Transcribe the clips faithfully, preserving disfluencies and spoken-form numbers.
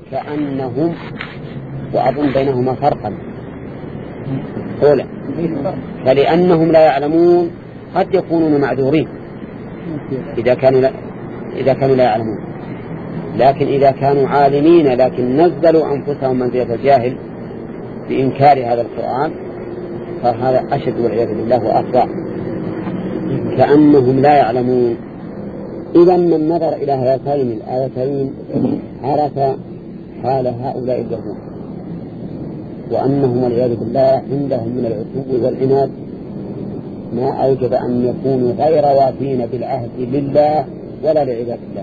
كأنهم، وأظن بينهما فرقا. أولا فلأنهم لا يعلمون قد يكونون معذورين إذا كانوا لا, إذا كانوا لا يعلمون، لكن إذا كانوا عالمين لكن نزلوا أنفسهم منزلة الجاهل بإنكار هذا القرآن فهذا أشد والعياذ بالله وأفضع. كأنهم لا يعلمون. إذا من نظر إلى هاتين الآيتين عرف حال هؤلاء اليهود وأنهم والعياذ بالله عندهم من العتو والعناد ما أوجب أن يكونوا غير وافين بالعهد لله ولا لعباد الله.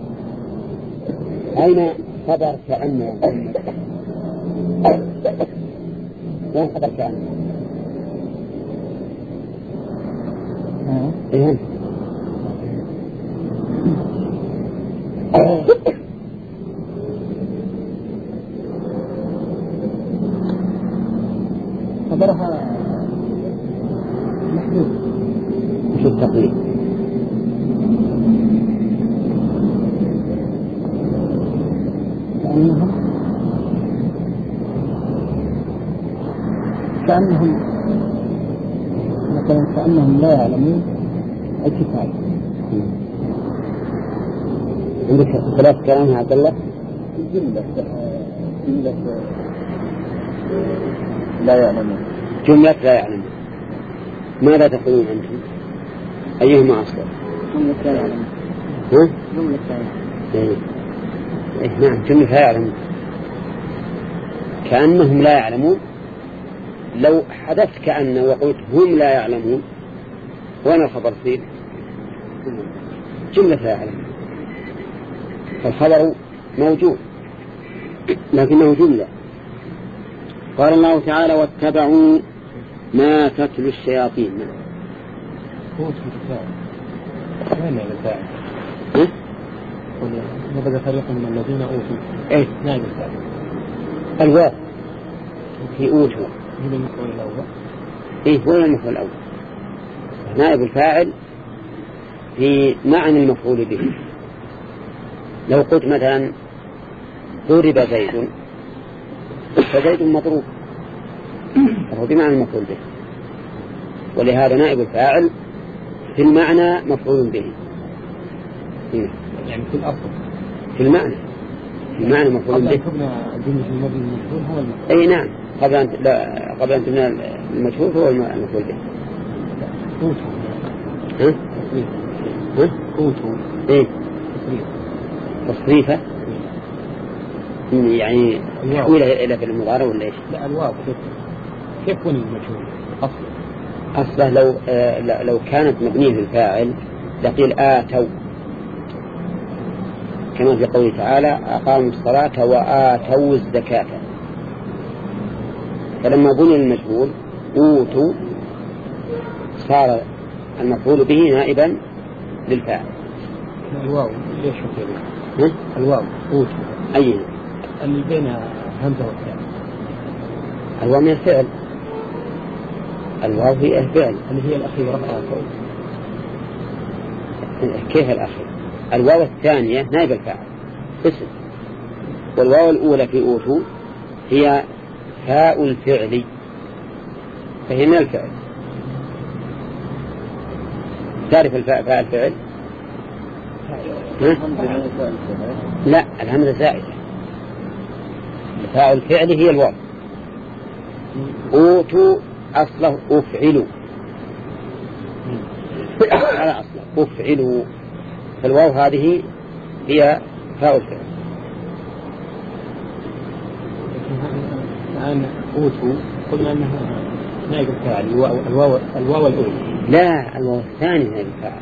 أين خبر كأن؟ وين خبر كأن؟ إيه خبرها محدود. وش التقليد؟ كأنهم كأنهم مثلا كأنهم لا يعلمون الكتاب. عندك ثلاث كلام يا عبد الله؟ جملة جملة لا يعلمون. جملة لا يعلمون. ماذا تقولون أنتم؟ أيهما أصلا؟ جملة لا يعلمون. ها؟ جملة لا يعلمون. إيه نعم جملة لا يعلمون. كأنهم لا يعلمون. لو حدثت كأن وقلت هم لا يعلمون وين الخبر فيه؟ جملة لا يعلمون. فالخبر موجود لكنه جملة. قال الله تعالى واتبعوا ما تتلو الشياطين. هو الفاعل. وين الفاعل؟ ها؟ نبذ فريق من الذين أوتوا. إيه؟ نائب الفاعل. الواو في أوتوا. هو المفعول الأول. إيه هو المفعول الأول. نائب الفاعل في معنى المفعول به. لو قلت مثلا ضرب زيد فزيد مضروب فهو بمعنى المفعول به، ولهذا نائب الفاعل في المعنى مفعول به. يعني في الأصل في المعنى في المعنى مفعول به. أي نعم قبل أن لا قبل أن تبنى المجهول هو المفعول به. ها؟ ها؟ أوتوا. إيه؟ تصريفه يعني تحويله إلى في المضارع ولا إيش؟ لا الواو كيف كيف يكون المجهول أصله؟ أصله لو آه لو كانت مبنية للفاعل لقيل آتوا كما في قوله تعالى أقاموا الصلاة وآتوا الزكاة. فلما بني المجهول أوتوا صار المفعول به نائبا للفاعل. الواو ليش كذا؟ الواو أوتوا أي اللي بين همزة والتاء. الواو من الفعل. الواو هي الفعل اللي هي الأخيرة آتوا. كيف الأخير؟ الواو الثانية نائب الفاعل اسم، والواو الأولى في أوتوا هي فاء الفعل فهي من الفعل. تعرف الفاء فاء الفعل؟ لا الهمزة زائدة. فاء الفعل هي الواو. أوتوا أصله أفعلوا على أصله أفعلوا، فالواو هذه هي فاء الفعل. الآن أوتوا قلنا أنها نائب الفاعل. الواو الواو الأولى. لا الواو الثاني نائب الفاعل.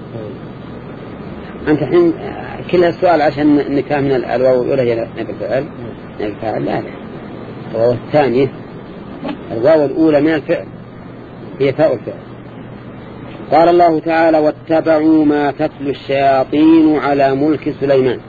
أنت حين كل السؤال عشان نكاه من الواو الأولى هي نائب الفاعل. نائب الفاعل لا لا الواو الثانية الواو الأولى من الفعل هي فاء الفعل. قال الله تعالى واتبعوا ما تتلو الشياطين على ملك سليمان.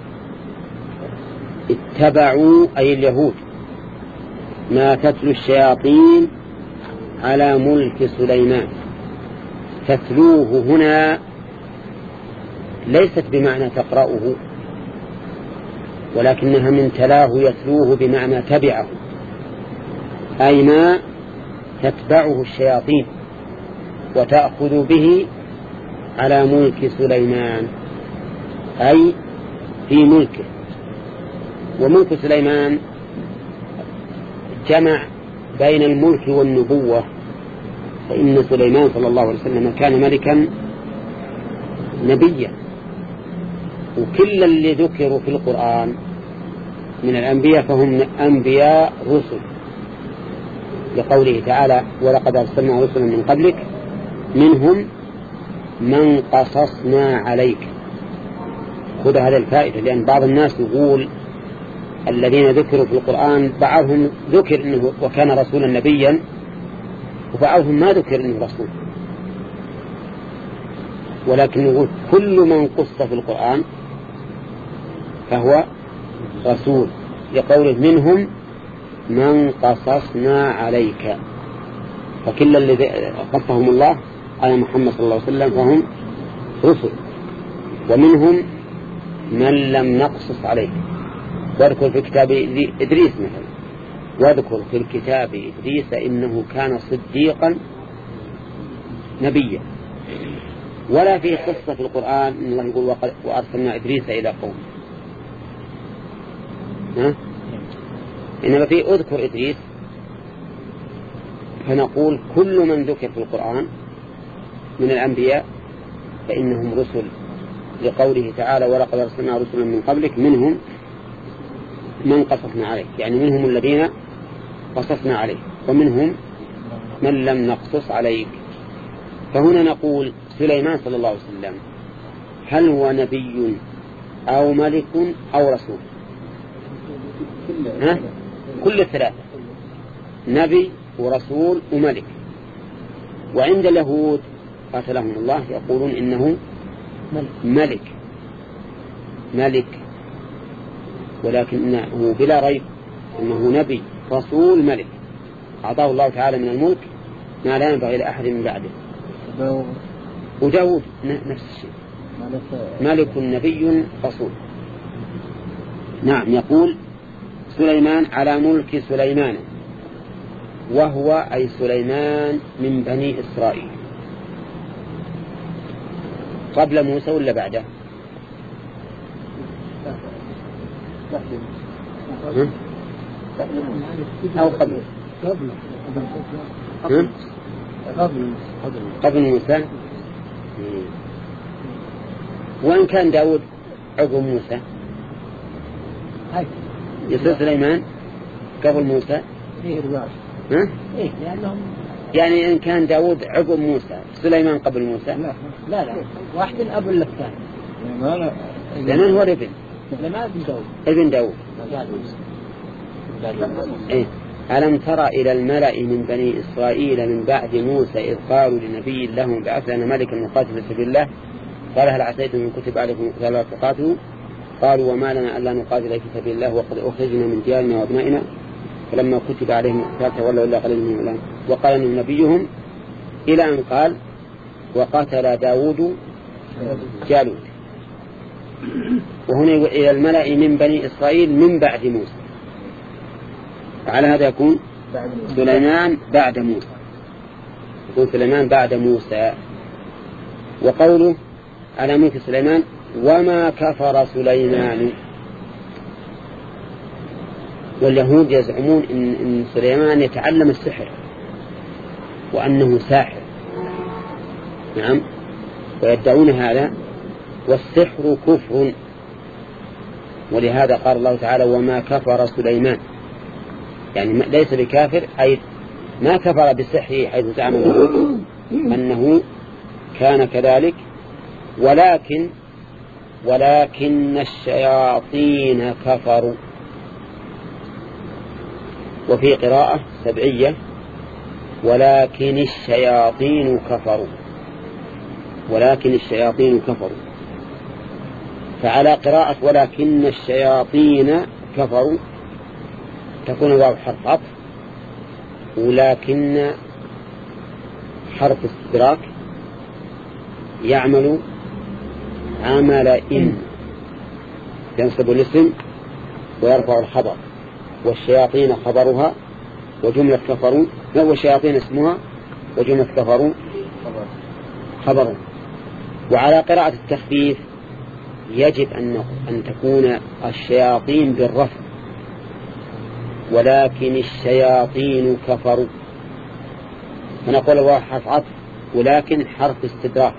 اتبعوا أي اليهود ما تتلو الشياطين على ملك سليمان. تتلوه هنا ليست بمعنى تقرأه ولكنها من تلاه يتلوه بمعنى تبعه، أي ما تتبعه الشياطين وتأخذ به على ملك سليمان، أي في ملكه. وملك سليمان جمع بين الملك والنبوة، فإن سليمان صلى الله عليه وسلم كان ملكا نبيا، وكل اللي ذكروا في القرآن من الأنبياء فهم أنبياء رسل، لقوله تعالى ولقد أرسلنا رسلا من قبلك منهم من قصصنا عليك. خذ هذا الفائدة، لأن بعض الناس يقول الذين ذكروا في القرآن بعضهم ذكر إنه وكان رسولا نبيا، وبعضهم ما ذكر إنه رسول، ولكن يقول كل من قص في القرآن فهو رسول، لقوله منهم من قصصنا عليك، فكل الذي قصهم الله على محمد صلى الله عليه وسلم فهم رسل. ومنهم من لم نقصص عليه، واذكر في كتاب إدريس مثلا، واذكر في الكتاب إدريس إنه كان صديقا نبيا. ولا في قصة في القرآن إن الله يقول وأرسلنا إدريس إلى قوم، ها؟ إنما في أذكر إدريس، فنقول كل من ذكر في القرآن من الأنبياء فإنهم رسل، لقوله تعالى ولقد أرسلنا رسلا من قبلك منهم من قصصنا عليه، يعني منهم الذين قصصنا عليه ومنهم من لم نقصص عليك. فهنا نقول سليمان صلى الله عليه وسلم هل هو نبي أو ملك أو رسول؟ ها؟ كل الثلاثة، نبي ورسول وملك. وعند اليهود قاتلهم الله يقولون إنه ملك ملك ولكنه بلا ريب إنه نبي رسول ملك، أعطاه الله تعالى من الملك ما لا ينبغي لأحد من بعده. وداود نفس الشيء، ملك نبي رسول. نعم. يقول سليمان على ملك سليمان، وهو أي سليمان من بني إسرائيل، قبل موسى ولا بعده؟ أو قبل قبل قبل موسى. وإن كان داود عقب موسى يصير سليمان قبل موسى. ها؟ إيه لأنهم يعني إن كان داود عقب موسى سليمان قبل موسى. لا لا لا واحد قبل الثاني، لأنه هو ابن سليمان ابن داود ابن داود. إيه ألم ترى إلى الملأ من بني إسرائيل من بعد موسى إذ قالوا لنبي لهم بعث لنا ملكا نقاتل في سبيل الله قال هل عسيتم إن كتب عليكم القتال ألا تقاتلوا قالوا وما لنا ألا نقاتل في سبيل الله وقد أخرجنا من ديارنا وأبنائنا فلما كتب عليهم القتال تولوا إلا قليل منهم الآن وقال إنهم نبيهم إلى أن قال وقاتل داود جالوت. وهنا إلى الملأ من بني إسرائيل من بعد موسى، على هذا يكون سليمان بعد موسى، يكون سليمان بعد موسى. وقوله على ملك سليمان وما كفر سليمان، واليهود يزعمون إن, إن سليمان يتعلم السحر وأنه ساحر، نعم، ويدعون هذا، والسحر كفر، ولهذا قال الله تعالى وما كفر سليمان، يعني ليس بكافر، أي ما كفر بالسحر حيث زعم اليهود أنه كان كذلك، ولكن ولكن الشياطين كفروا. وفي قراءة سبعية ولكن الشياطين كفروا، ولكن الشياطين كفروا. فعلى قراءة ولكن الشياطين كفروا تكون الواو حرف عطف، ولكن حرف استدراك يعمل عمل إن، ينصب الاسم ويرفع الخبر، والشياطين خبرها وجملة كفروا، والشياطين اسمها وجملة كفروا خبروا. وعلى قراءة التخفيف يجب أن أن تكون الشياطين بالرفع، ولكن الشياطين كفروا، فنقول الله حرف عطف ولكن حرف استدراك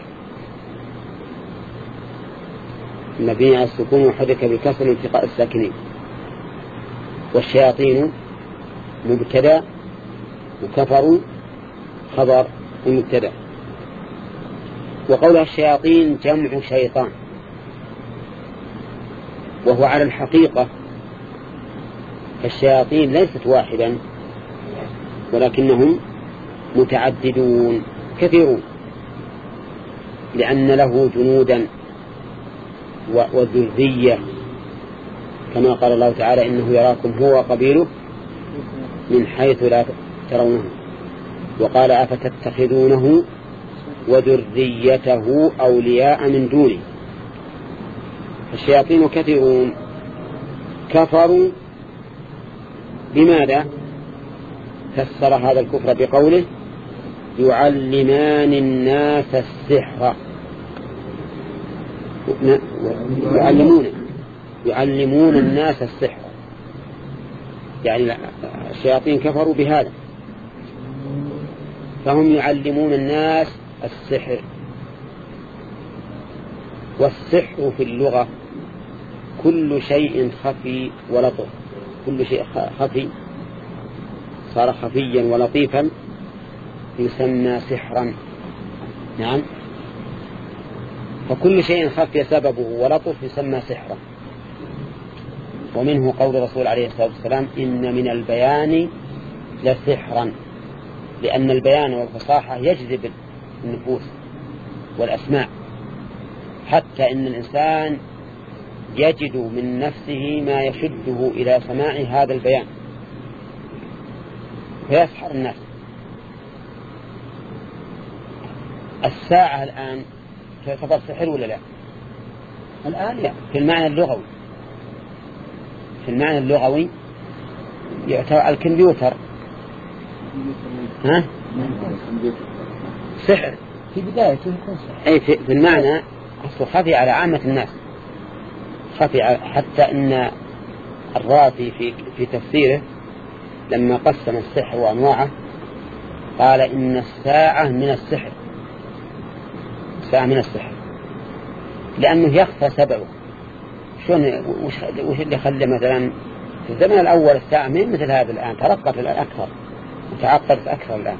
مبني على السكون وحرك بالكسر لالتقاء الساكنين. والشياطين مبتدا وكفروا خبر ومبتدا. وقولها الشياطين جمع شيطان، وهو على الحقيقة الشياطين ليست واحدا ولكنهم متعددون كثيرون، لأن له جنودا وذرية، كما قال الله تعالى إنه يراكم هو وقبيله من حيث لا ترونه. وقال أفتتخذونه وذريته أولياء من دونه. الشياطين كثيرون. كفروا بماذا؟ فسر هذا الكفر بقوله يعلمان الناس السحر، يعلمون يعلمون الناس السحر، يعني الشياطين كفروا بهذا، فهم يعلمون الناس السحر. والسحر في اللغة كل شيء خفي ولطف، كل شيء خفي صار خفيا ولطيفا يسمى سحرا. نعم، فكل شيء خفي سببه ولطف يسمى سحرا. ومنه قول الرسول عليه الصلاة والسلام إن من البيان لسحرا، لأن البيان والفصاحة يجذب النفوس والأسماع، حتى إن الإنسان يجد من نفسه ما يشده إلى سماع هذا البيان فيسحر الناس. الساعة الآن تعتبر سحر ولا لا؟ الآن لا، في المعنى اللغوي، في المعنى اللغوي يعتبر الكمبيوتر ها؟ سحر في بدايته يكون سحر، أي في, في المعنى أصله خفي على عامة الناس، خفي حتى إن الرازي في في تفسيره لما قسم السحر وأنواعه قال إن الساعة من السحر، الساعة من السحر، لأنه يخفى سببه. شون وش اللي خلى مثلا في الزمن الأول الساعة من مثل هذا الآن ترقت الآن أكثر وتعقدت أكثر الآن.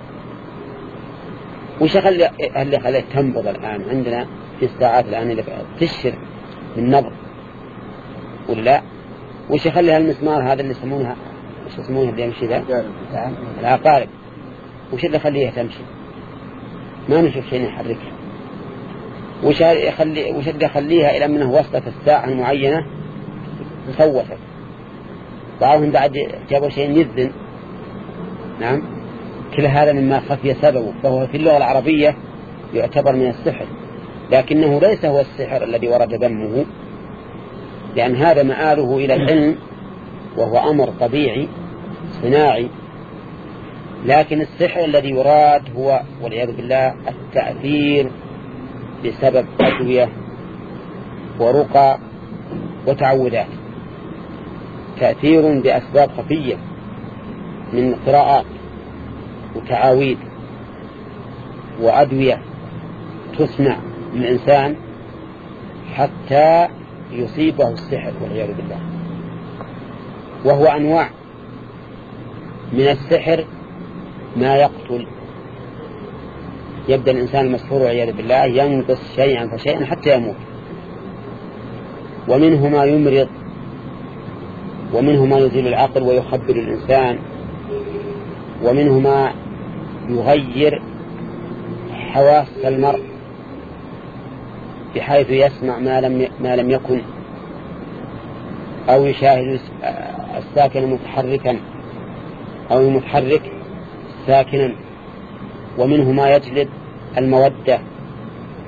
وش خلى اللي خلاه تنبض الآن عندنا في الساعات الآن اللي تشر بالنبض ولا لا؟ وش خلى هالمسمار هذا اللي يسمونها وش يسمونه اللي يمشي ذا العقارب، وش اللي خليه تمشي؟ ما نشوف شيء يحركها. وش يخلي وش اللي يخليها إلى منه وصلت الساعة المعينة صوتت؟ بعضهم بعد جابوا شيء يذن. نعم، كل هذا مما خفي سببه، فهو في اللغة العربية يعتبر من السحر، لكنه ليس هو السحر الذي ورد دمه، لأن هذا مآله إلى العلم وهو أمر طبيعي صناعي. لكن السحر الذي يراد هو والعياذ بالله التأثير بسبب أدوية ورقى وتعوذات، تأثير بأسباب خفية من قراءات وتعاويذ وأدوية تصنع للإنسان حتى يصيبه السحر والعياذ بالله. وهو أنواع من السحر ما يقتل، يبدأ الإنسان المسحور والعياذ بالله ينقص شيئا فشيئا حتى يموت. ومنه ما يمرض، ومنه ما يزيل العقل ويخبر الإنسان، ومنه ما يغير حواس المرء بحيث يسمع ما لم ما لم يكن، أو يشاهد الساكن متحركا أو المتحرك ساكنا. ومنه ما يجلب المودة،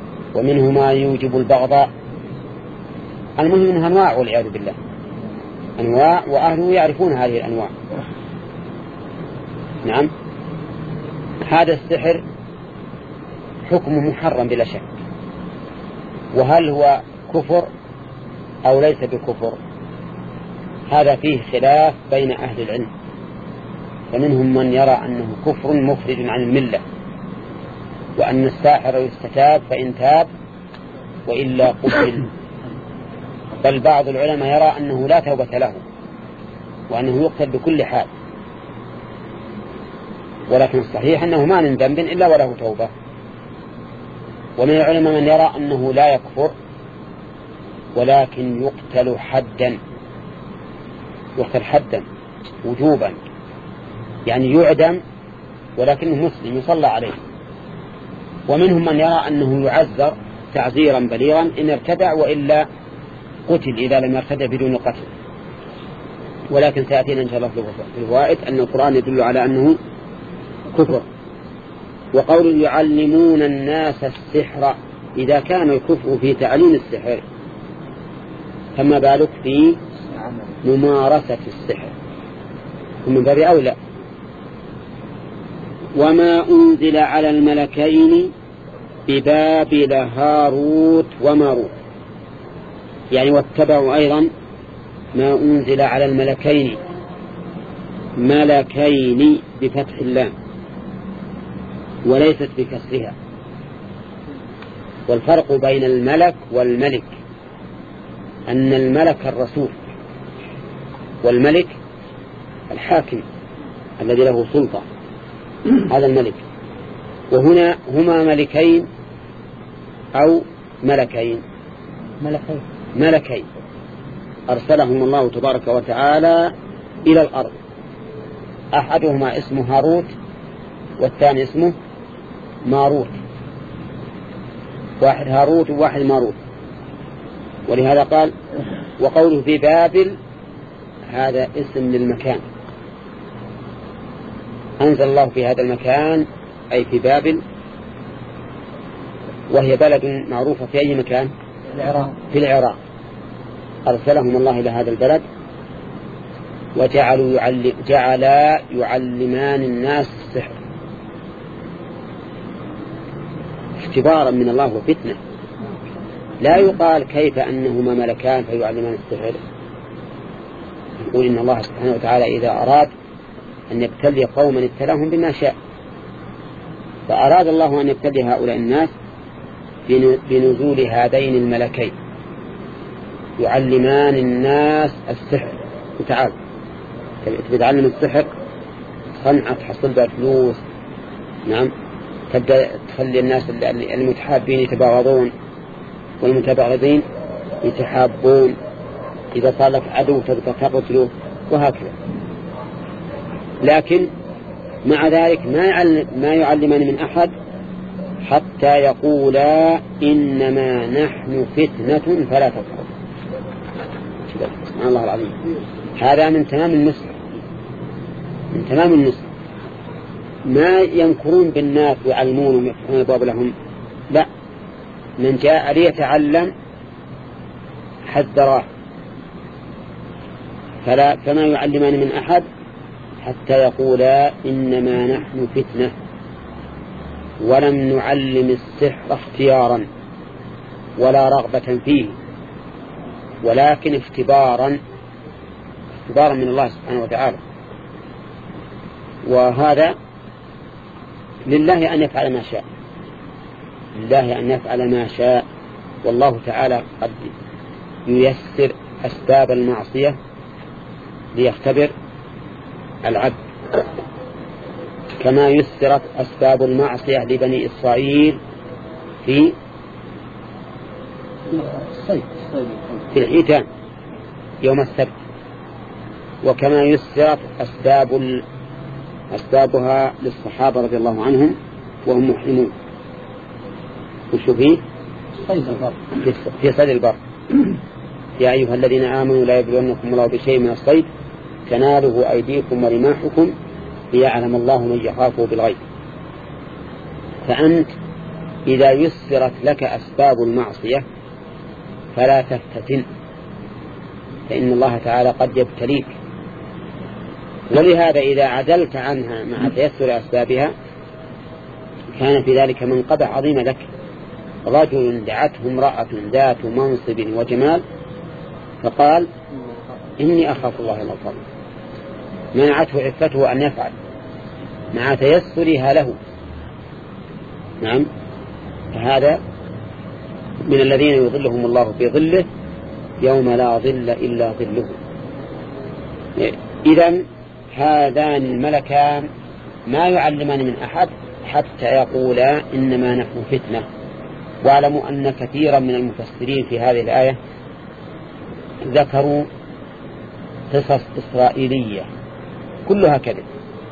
ومنه ما يوجب البغضاء. المهم منها أنواع والعياذ بالله. أنواع وأهله يعرفون هذه الأنواع. نعم. هذا السحر حكمه محرم بلا شك. وهل هو كفر أو ليس بكفر؟ هذا فيه خلاف بين أهل العلم، فمنهم من يرى أنه كفر مخرج عن الملة، وأن الساحر يستتاب فإن تاب وإلا قتل. بل بعض العلماء يرى أنه لا توبة له وأنه يقتل بكل حال، ولكن الصحيح أنه ما من ذنب إلا وله توبة. ومن العلماء من يرى أنه لا يكفر ولكن يقتل حدا، يقتل حدا وجوبا، يعني يعدم ولكنه مسلم يصلى عليه. ومنهم من يرى أنه يعذر تعذيرا بليغا إن ارتدع وإلا قتل إذا لم يرتدع بدون قتل. ولكن سيأتينا إن شاء الله في الفوائد أن القرآن يدل على أنه كفر. وقول يعلمون الناس السحر، إذا كان الكفر في تعليم السحر فما بالك في ممارسة السحر، ومن باب أولى. وما أنزل على الملكين ببابل هاروت وماروت، يعني واتبعوا أيضا ما أنزل على الملكين، ملكين بفتح اللام وليست بكسرها. والفرق بين الملك والملك أن الملك الرسول والملك الحاكم الذي له سلطة، هذا الملك. وهنا هما ملكين أو ملكين ملكين ملكين أرسلهم الله تبارك وتعالى إلى الأرض، أحدهما اسمه هاروت والثاني اسمه ماروت، واحد هاروت وواحد ماروت. ولهذا قال وقوله في بابل هذا اسم للمكان، أنزل الله في هذا المكان أي في بابل، وهي بلد معروفة في أي مكان؟ العراق. في العراق. أرسلهم الله إلى هذا البلد وجعلوا يعلم جعلا يعلمان الناس السحر اختبارا من الله وفتنة. لا يقال كيف أنهما ملكان فيعلمان السحر، يقول إن الله سبحانه وتعالى إذا أراد أن يبتلي قوما ابتلاهم بما شاء، فأراد الله أن يبتلي هؤلاء الناس بنزول هذين الملكين يعلمان الناس السحر. وتعال تتعلم السحر صنعة تحصل بها فلوس، نعم، تبدأ تخلي الناس المتحابين يتباغضون والمتباغضين يتحابون، إذا صار لك عدو تبقى تقتله وهكذا. لكن مع ذلك ما يعلم ما يعلمان من أحد حتى يقولا إنما نحن فتنة فلا تكفر. سبحان الله العظيم، هذا من تمام النصر، من تمام النصر. ما ينكرون بالناس ويعلمون ويفتحون الباب لهم، لا، من جاء ليتعلم حذراه. فلا فما يعلمان من أحد حتى يقولا إنما نحن فتنة، ولم نعلم السحر اختيارا ولا رغبة فيه، ولكن اختبارا اختبارا من الله سبحانه وتعالى. وهذا لله أن يفعل ما شاء، لله أن يفعل ما شاء. والله تعالى قد ييسر أسباب المعصية ليختبر العبد، كما يسرت أسباب المعصية لبني إسرائيل في في الحيتان يوم السبت، وكما يسرت أسباب أسبابها للصحابة رضي الله عنهم وهم محرمون. وشو فيه؟ في صيد البر. يا أيها الذين آمنوا لا يبلونكم الله بشيء من الصيد تناله أيديكم ورماحكم ليعلم الله من يخافه بالغيب. فأنت إذا يسرت لك أسباب المعصية فلا تفتتن فإن الله تعالى قد يبتليك. ولهذا إذا عدلت عنها مع تيسر أسبابها كان في ذلك منقبة عظيمة لك. رجل دعته امرأة ذات منصب وجمال فقال إني أخاف الله الغفور، منعته عفته أن يفعل مع تيسرها له. نعم، فهذا من الذين يظلهم الله في ظله يوم لا ظل إلا ظله. إذن هذان الملكان ما يعلمان من أحد حتى يقولا إنما نحن فتنة. واعلموا أن كثيرا من المفسرين في هذه الآية ذكروا قصص إسرائيلية كلها كذب،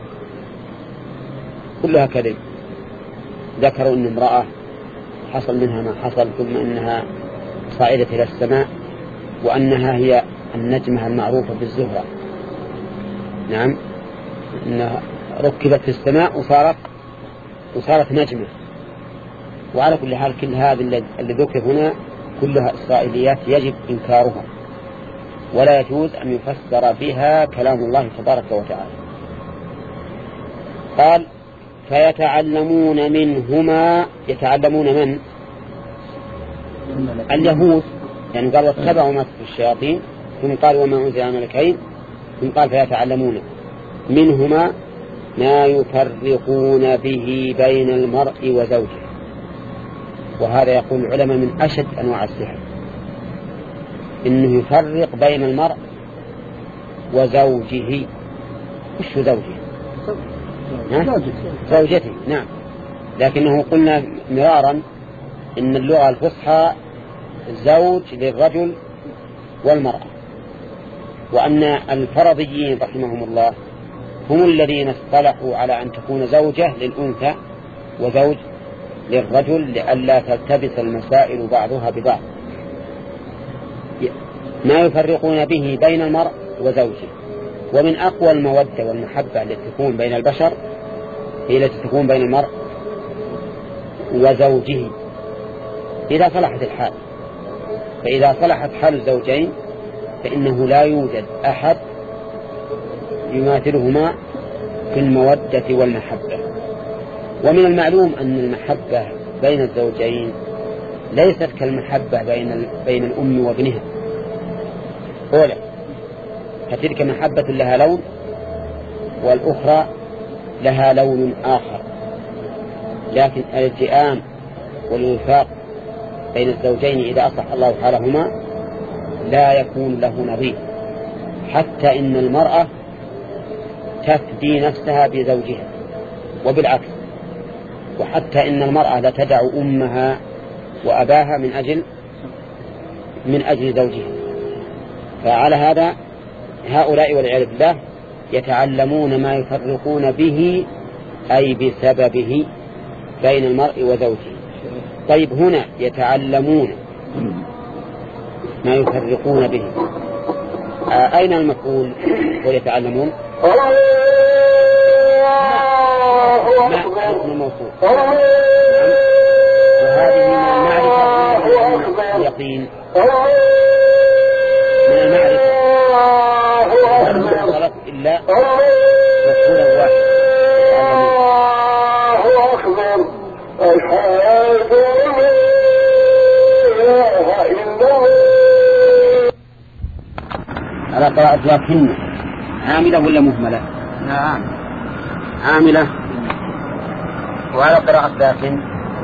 كلها كذب. ذكروا أن امرأة حصل منها ما حصل ثم أنها صعدت إلى السماء وأنها هي النجمة المعروفة بالزهرة. نعم، أنها ركبت في السماء وصارت وصارت نجمة. وعلى كل حال كل هذا اللي ذكر هنا كلها إسرائيليات يجب إنكارها، ولا يجوز أن يفسر بها كلام الله تبارك وتعالى. قال فيتعلمون منهما، يتعلمون من؟ اليهود، يعني قال واتبعوا ما تتلو الشياطين، ثم قال وما أنزل على الملكين، ثم قال فيتعلمون منهما ما يفرقون به بين المرء وزوجه. وهذا يقول العلماء من أشد أنواع السحر، إنه يفرق بين المرء وزوجه. وش زوجه؟ زوجته. نعم، لكنه قلنا مرارا إن اللغة الفصحى الزوج للرجل والمرأة، وأن الفرضيين رحمهم الله هم الذين اصطلحوا على أن تكون زوجة للأنثى وزوج للرجل لئلا تلتبس المسائل بعضها ببعض. ما يفرقون به بين المرء وزوجه. ومن أقوى المودة والمحبة التي تكون بين البشر هي التي تكون بين المرء وزوجه إذا صلحت الحال. فإذا صلحت حال الزوجين فإنه لا يوجد أحد يماثلهما في المودة والمحبة. ومن المعلوم أن المحبة بين الزوجين ليست كالمحبة بين بين الأم وابنها. أولا فتلك محبة لها لون والأخرى لها لون آخر، لكن الالتئام والوفاق بين الزوجين إذا أصلح الله حالهما لا يكون له نظير، حتى إن المرأة تفدي نفسها بزوجها وبالعكس، وحتى إن المرأة لا تدع أمها وأباها من أجل من أجل زوجها. فعلى هذا هؤلاء والعياذ بالله يتعلمون ما يفرقون به أي بسببه بين المرء وزوجه. طيب هنا يتعلمون ما يفرقون به، آه أين المفعول ويتعلمون؟ ما اسم الموصول، وهذه من المعرفة اليقين، من المعرفة ولا خلق إلا مفعولا واحد. على قراءة لكن عاملة ولا مهملة؟ نعم عاملة. وعلى قراءة لكن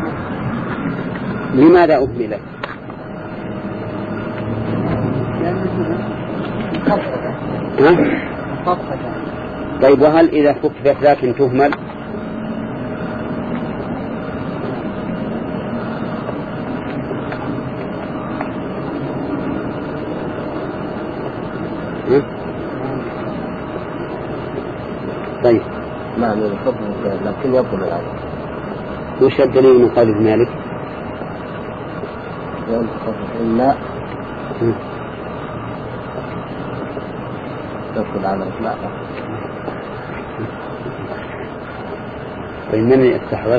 لماذا أهملت؟ طيب وهل إذا كتبت لكن تهمل؟ طيب نعم يفضل لكن يفضل الآية. وش الدليل من قول مالك؟ لا تدخل على الإطلاق. طيب من استحوذ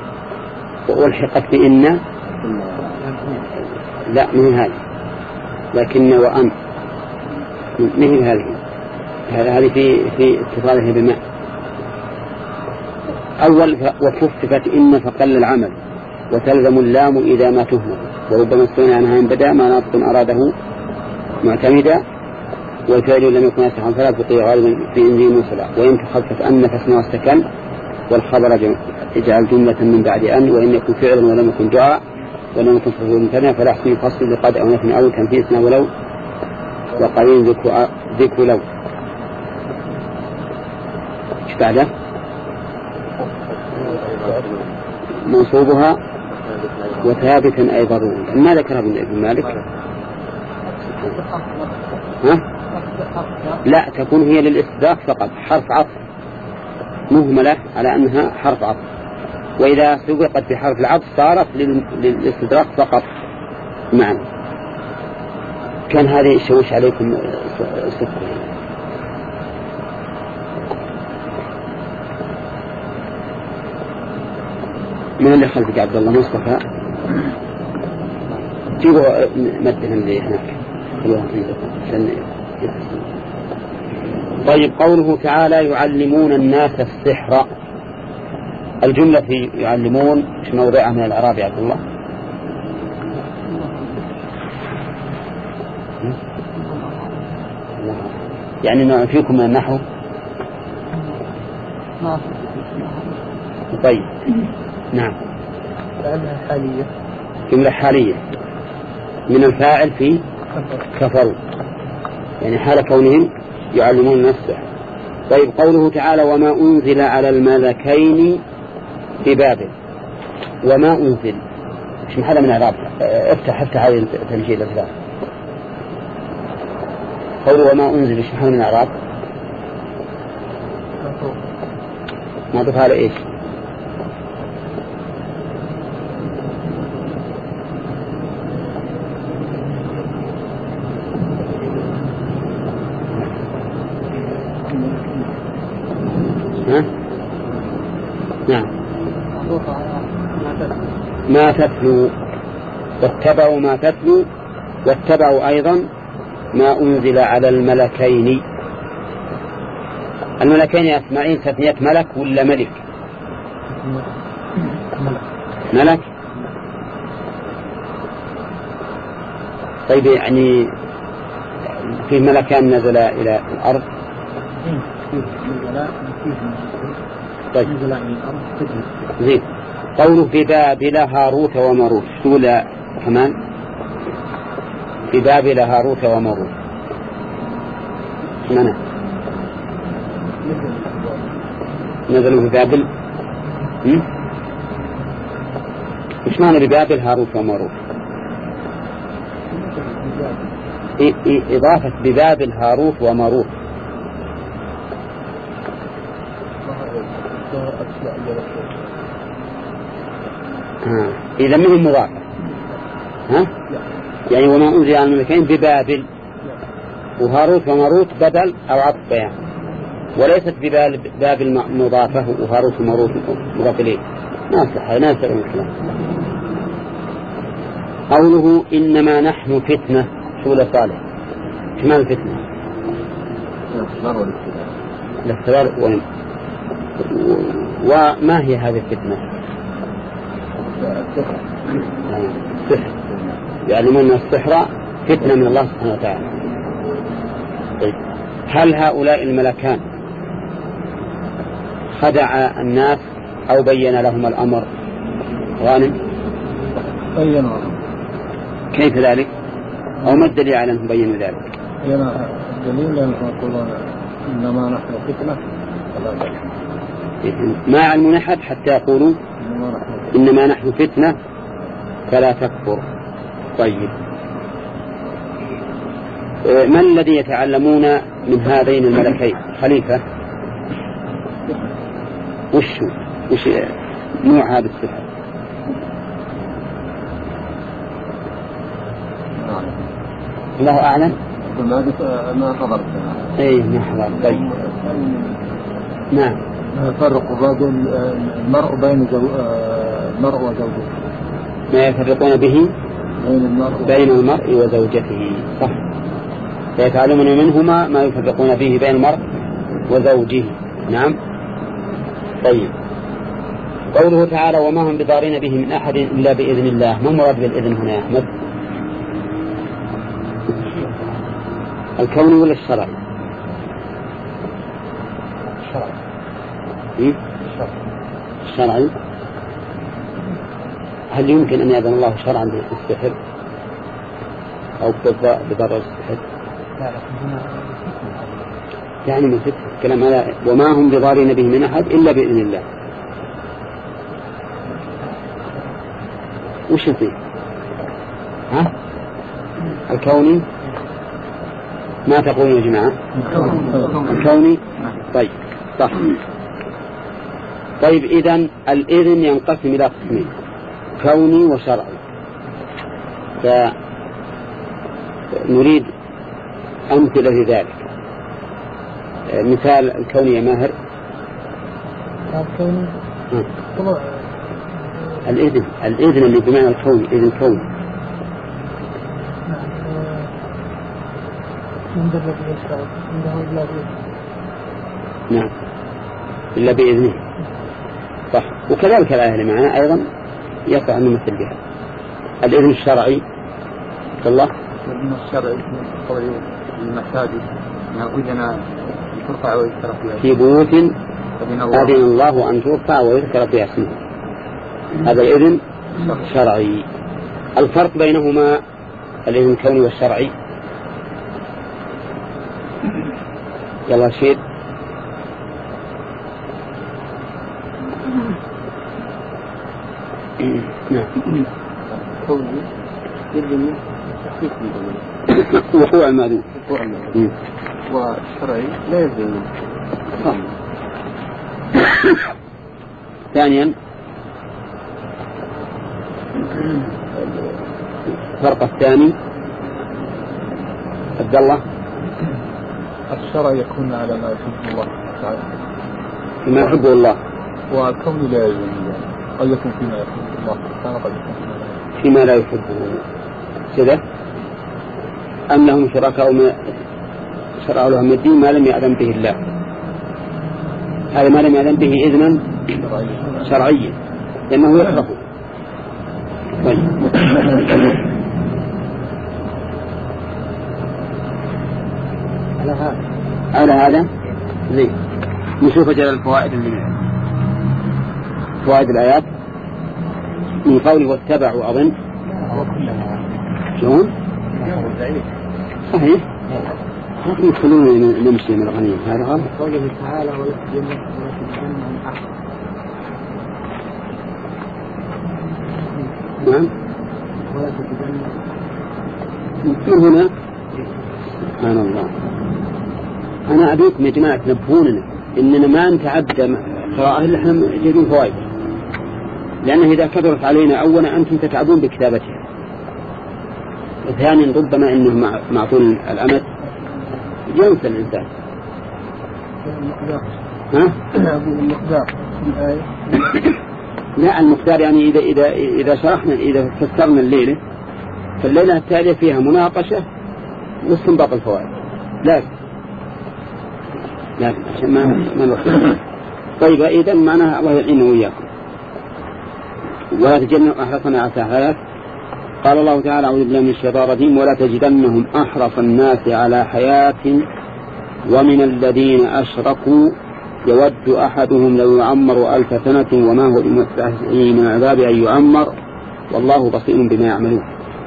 والحقت بإن؟ لا من هذا لكن وأن مثل هذه هذا هذه في في اتصاله بالماء. أول وكففت إن فقل العمل وتلزم اللام إذا ما تهمل وربما استغنى عنها إن بدا ما ناطق أراده معتمدا والفعل لم يكن يستحق فلا تطيع غالبا في إنزيل مصلى وإن تخفف أن فاسمع السكن والخبر اجعل جملة من بعد أن وإن يكن فعلا ولم يكن دعاء ولم يكن صفه المثنى فلا يحسن يفصل لقد أو نفن أو تنفيسنا ولو وقليل ذكر, ذكر لو. ايش بعده؟ منصوبها وثابتا أي ضروري. ما ذكر ابن مالك؟ ها؟ لا تكون هي للاستدراك فقط حرف عطف مهملة على أنها حرف عطف وإذا سبقت بحرف العطف صارت للاستدراك فقط معا. كان هذا يشوش عليكم السكر. من اللي خلفك عبد الله مصطفى جيبوا مدهن اللي هناك. طيب قوله تعالى يعلمون الناس السحر الجملة في يعلمون ايش موضعها من الإعراب يا عبد الله؟ يعني نوع فيكم من النحو. طيب نعم لأنها حالية جملة حالية من الفاعل في كفروا يعني حال كونهم يعلمون الناس السحر. طيب قوله تعالى وما أنزل على الملكين ببابل وما أنزل مش محل من إعراب افتح افتح هذه التمثيل الثلاث قوله وما أنزل مش محل من إعراب ما ضفها على إيش؟ ها؟ نعم ما تتلو واتبعوا ما تتلو واتبعوا أيضا ما أنزل على الملكين. الملكين يا أسماعيل تثنية ملك ولا ملك؟ ملك. طيب يعني في ملكان نزل إلى الأرض. طيب زين قوله في بابل هاروت وماروت شو لا كمان في بابل هاروت وماروت معنى نزلوا في بابل ايش معنى ببابل هاروت وماروت؟ إضافة ببابل هاروت وماروت آه. إذا منهم مضافة ها يعني وما أنزل على الملكين ببابل وهاروت وماروت بدل أو عطف بيان وليست ببابل مضافة وهاروت وماروت مضاف إليه ناصح ناصح المسلم. قوله إنما نحن فتنة شو صالح كما الفتنة الاختبار وين وما هي هذه الفتنة؟ السحر يعلمون السحر فتنة من الله سبحانه وتعالى. طيب هل هؤلاء الملكان خدع الناس أو بين لهم الأمر؟ غانم بين كيف ذلك أو ما الدليل على أنهم بينوا ذلك؟ الدليل لأنهم يقولون إنما نحن فتنة ما علموا أحد حتى يقولوا إنما نحن فتنة فلا تكفر. طيب ما الذي يتعلمون من هذين الملكين خليفة؟ وش وش نوع هذا السحر؟ الله أعلم. ما حضرت. إيه ما حضرت. طيب نعم. فرق بين المرء بين المرء وزوجه. ما يفرقون به بين المرء وزوجته. صح. فيتعلمون منهما ما يفرقون فيه بين المرء وزوجه. نعم. طيب، قوله تعالى وما هم بضارين به من أحد إلا بإذن الله، ما المراد بالإذن هنا يا أحمد؟ الكوني ولا الشرعي؟ الشرعي. الشرعي. هل يمكن أن يأذن الله شرعا بالسحر أو بضرر السحر؟ يعني من فتح الكلام هذا وما هم بضارين به من أحد إلا بإذن الله. وش يصير؟ ها؟ الكوني. ما تقولون يا جماعة؟ الكوني. طيب صح. طيب إذن الإذن ينقسم إلى قسمين، كوني وشرعي. فنريد أمثلة لذلك. مثال الكوني يا ماهر. الكوني الإذن الإذن اللي بمعنى الكوني، إذن كوني. نعم إلا بإذنه. صح. وكذلك الآية اللي معنا أيضا يقع أن نمثل بها. الإذن الشرعي الله. الإذن الشرعي المساجد أذن ترفع ويذكر فيها في بيوت أذن الله أن ترفع ويذكر فيها اسمه. هذا الإذن الشرعي. الفرق بينهما الإذن الكوني والشرعي. يلا شيء. نعم. وقوع المأذون. والشرعي لا يلزم. ثانيا الفرق الثاني عبد الله. الشرع يكون على ما يحبه الله تعالى، فيما يحبه الله، والكون لا يلزم قد يكون فيما يحبه الله تعالى، قد يكون فيما لا يحبه. كذا أم لهم شركاء شرعوا لهم الدين ما لم يأذن به الله. هذا ما لم يأذن به إذنا شرعيا لأنه يحرقه. طيب على هذا على هذا زين. نشوف جل الفوائد اللي فوائد الآيات من قوله واتبعوا أظن شلون؟ صحيح. لكن يدخلون نمشي من الغنيم هذا غلط. قوله تعالى ولا تجدنهم أحد. نعم. ولا تجدنهم. من هنا سبحان الله. أنا أبيكم يا جماعة تنبهوننا إننا ما نتعدى قراءة إلا إحنا جايبين فوائد، لأنه إذا كبرت علينا أولا أنتم تتعبون بكتابتها، ثانيا ربما إنه مع طول الأمد ينسى الإنسان. ها؟ المقدار الآية. لا المقدار يعني إذا إذا إذا شرحنا إذا فسرنا الليلة فالليلة التالية فيها مناقشة واستنباط الفوائد. لازم لازم عشان ما ما نوصل. طيب إذا معناها الله يعيننا وإياكم. ولا تجدنهم أحرصنا على حياة. قال الله تعالى أعوذ بالله من الشيطان الرجيم ولا تجدنهم أحرص الناس على حياة ومن الذين أشركوا يود أحدهم لو يعمر ألف سنة وما هو بمستحيل من العذاب أن يعمر والله بصير بما يعملون.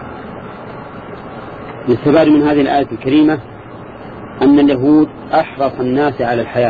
يستفاد من هذه الآية الكريمة أن اليهود أحرص الناس على الحياة،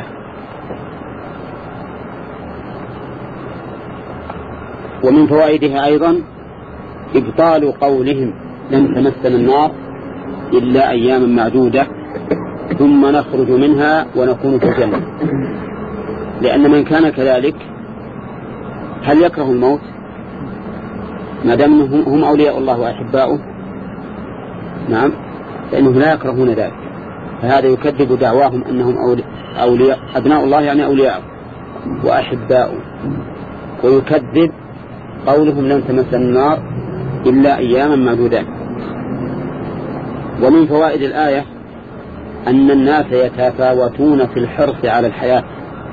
ومن فوائدها أيضا إبطال قولهم لن تمسنا النار إلا أياما معدودة ثم نخرج منها ونكون في الجنة، لأن من كان كذلك هل يكره الموت ما دام هم أولياء الله وأحباؤه؟ نعم، فإنهم لا يكرهون ذلك. فهذا يكذب دعواهم أنهم أولياء أبناء الله يعني أولياء وأحباؤه، ويكذب قولهم لن تمسنا النار إلا أياما معدودات. ومن فوائد الآية أن الناس يتفاوتون في الحرص على الحياة،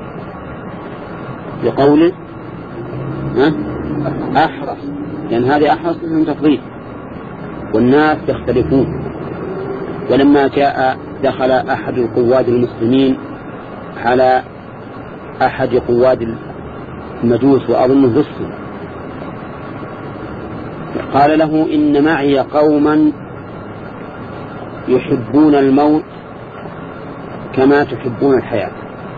بقوله أحرص، لأن يعني هذه أحرص من تفضيل، والناس يختلفون. ولما جاء دخل أحد القواد المسلمين على أحد قواد المجوس وأظن الزصر، قال له إن معي قوما يحبون الموت كما تحبون الحياة،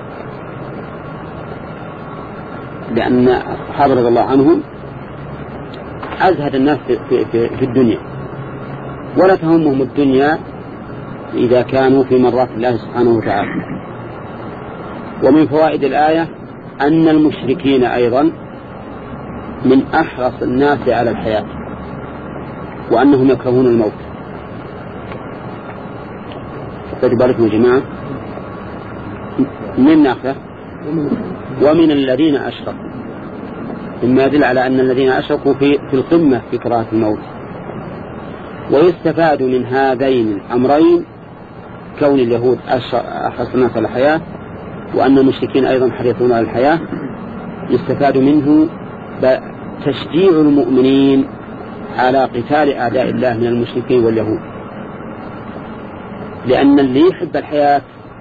لأن الصحابة رضي الله عنهم أزهد الناس في, في, في الدنيا، ولا تهمهم الدنيا إذا كانوا في مرات الله سبحانه وتعالى. ومن فوائد الآية أن المشركين أيضا من أحرص الناس على الحياة، وأنهم يكرهون الموت. خذوا بالكم يا جماعة، من ناخذه ومن الذين أشركوا، مما يدل على أن الذين أشركوا في, في القمة في كراهة الموت. ويستفاد من هذين الأمرين كون اليهود أحرص الناس على الحياة، وأن المشركين أيضا حريصون على الحياة. يستفاد منه تشجيع المؤمنين على قتال أعداء الله من المشركين واليهود، لأن اللي يحب الحياة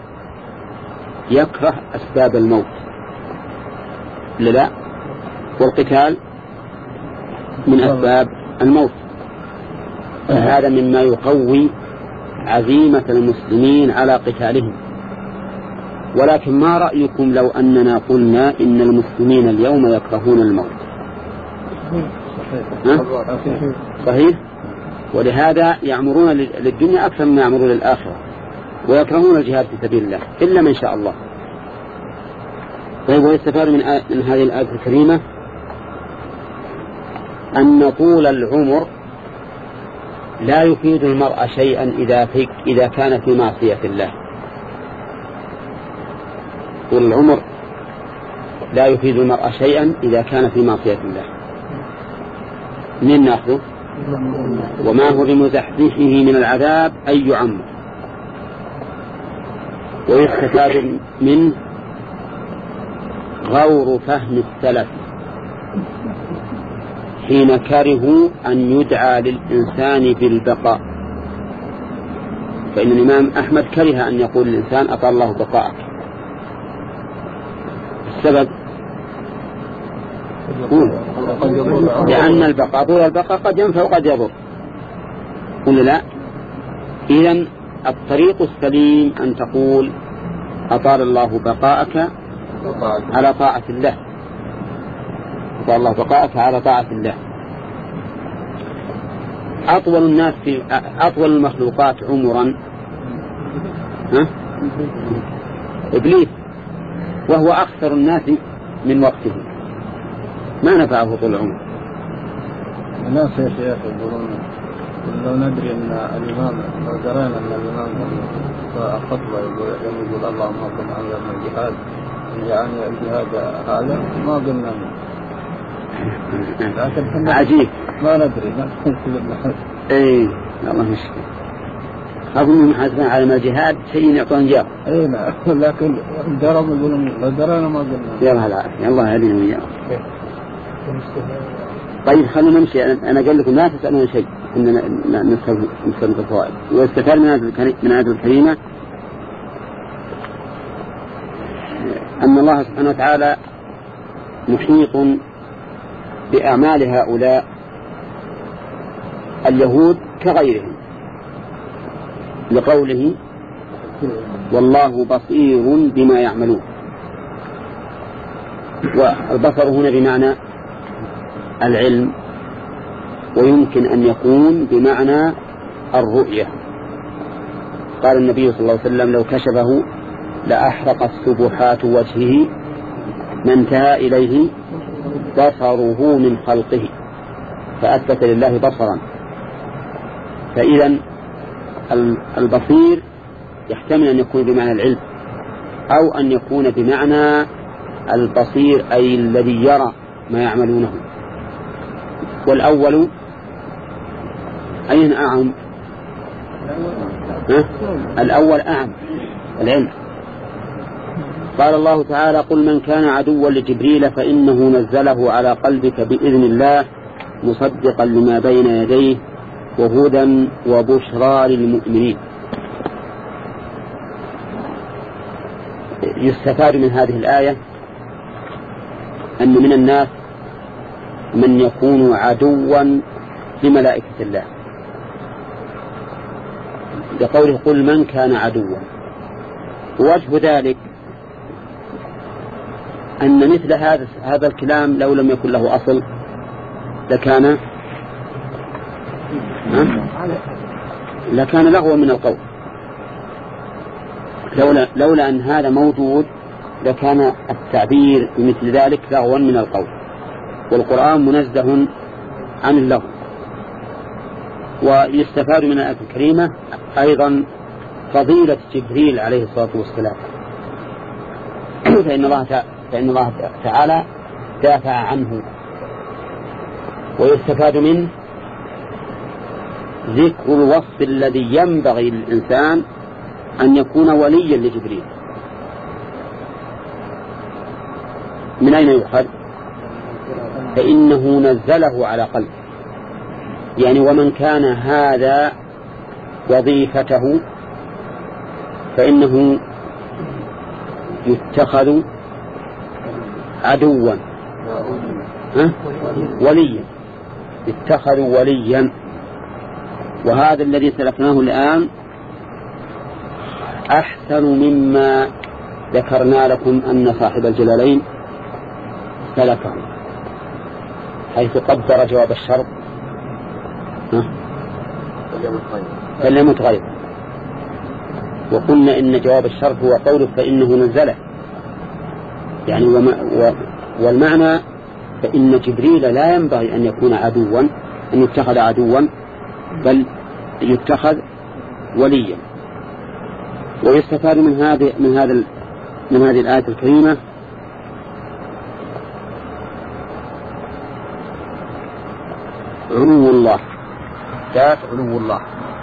يكره أسباب الموت، لا، والقتال من أسباب الموت. فهذا مما يقوي عزيمة المسلمين على قتالهم. ولكن ما رأيكم لو أننا قلنا إن المسلمين اليوم يكرهون الموت؟ صحيح. صحيح. ولهذا يعمرون للدنيا أكثر مما يعمرون للآخرة، ويكرهون الجهاد في سبيل الله إلا من شاء الله. طيب، ويستفاد من, من هذه الآية الكريمة أن طول العمر لا يفيد المرء شيئا إذا, في إذا كان في معصية الله. طول العمر لا يفيد المرء شيئا إذا كان في معصية الله. من نأخذه؟ وما هو بمزحزحه من العذاب أن يعمر. ويستفاد منه غور فهم السلف حين كرهوا أن يدعى للإنسان بالبقاء. فإن الإمام أحمد كره أن يقول للإنسان أطال الله بقاءك. السبب لأن البقاء طول البقاء قد ينفع وقد يضر. قل لا، إذن الطريق السليم أن تقول أطال الله بقاءك على طاعة الله، أطال الله بقاءك على طاعة الله. أطول الناس في أطول المخلوقات عمرا ها؟ إبليس، وهو أكثر الناس من وقته، ما نفعه طول العمر. الناس يا شيخ يقولون لو ندري أن الإمام لو درينا أن الإمام خطبة يقول يقول اللهم صل على الجهاد، يعني الجهاد هذا ما قلنا عجيب، ما ندري. اي والله مشكلة. أظن محاسبين على ما الجهاد شيء يعطون جاب. اي نعم، لكن درم يقولون لو درينا ما قلنا. يا العافية، الله يهدينا وإياكم. طيب خلونا نمشي. أنا قال لكم لا تسألون شيء، إننا نسأل نسأل الفوائد. واستفاد من هذه من هذه الكلمة أن الله سبحانه وتعالى محيط بأعمال هؤلاء اليهود كغيرهم، لقوله والله بصير بما يعملون. والبصر هنا بمعنى العلم، ويمكن أن يكون بمعنى الرؤية. قال النبي صلى الله عليه وسلم لو كشفه لأحرقت سبحات وجهه ما انتهى إليه بصره من خلقه، فأثبت لله بصرا. فإذا البصير يحتمل أن يكون بمعنى العلم، أو أن يكون بمعنى البصير أي الذي يرى ما يعملونه. والأول أين أعم؟ ها؟ الأول أعم العلم. قال الله تعالى قل من كان عدوا لجبريل فإنه نزله على قلبك بإذن الله مصدقا لما بين يديه وهدى وبشرى للمؤمنين. يستفاد من هذه الآية أن من الناس من يكون عدوا لملائكة الله بقوله قل من كان عدوا. ووجه ذلك أن مثل هذا هذا الكلام لو لم يكن له أصل لكان لكان لغوا من القول، لولا, لولا أن هذا موجود لكان التعبير بمثل ذلك لغوا من القول، والقرآن منزه عن اللغو. ويستفاد من الآية الكريمة أيضا فضيلة جبريل عليه الصلاة والسلام، فإن الله تعالى, فإن الله تعالى دافع عنه. ويستفاد منه ذكر الوصف الذي ينبغي للإنسان أن يكون وليا لجبريل. من أين يؤخذ؟ فإنه نزله على قلبه، يعني ومن كان هذا وظيفته فإنه يتخذ عدوا وليا، يتخذ وليا. وهذا الذي سلكناه الآن أحسن مما ذكرنا لكم أن صاحب الجلالين سلكه، حيث قدر جواب الشرط فليمت غيره. وقلنا إن جواب الشرط هو قوله فإنه نزله، يعني وما والمعنى فإن جبريل لا ينبغي أن يكون عدوا، أن يتخذ عدوا، بل يتخذ وليا. ويستفاد من هذه من هذا من هذه الآية الكريمة علو الله، ذات علو الله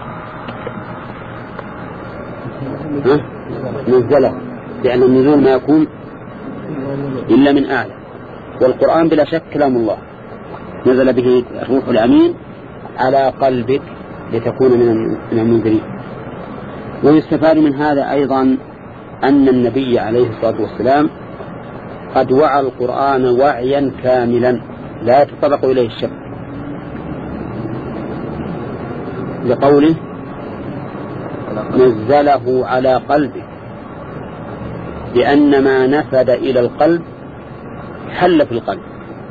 نزله، لأن النزول ما يكون إلا من أعلى، والقرآن بلا شك كلام الله نزل به الروح الأمين على قلبك لتكون من المنذرين. ويستفاد من هذا أيضا أن النبي عليه الصلاة والسلام قد وعى القرآن وعيا كاملا لا يتطرق إليه الشك، لقوله نزله على قلبك، لأن ما نفذ إلى القلب حل في القلب.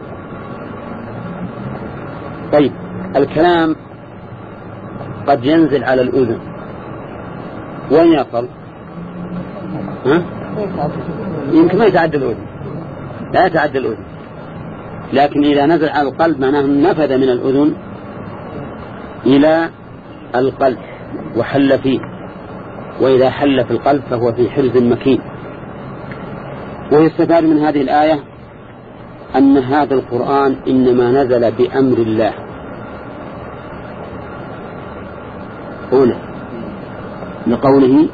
طيب الكلام قد ينزل على الأذن، وين يصل؟ ها؟ يمكن ما يتعدى الأذن، لا يتعدى الأذن، لكن إذا نزل على القلب معناه نفذ من الأذن إلى القلب وحل فيه، وإذا حل في القلب فهو في حرز مكين. ويستفاد من هذه الآية أن هذا القرآن إنما نزل بأمر الله هنا، لقوله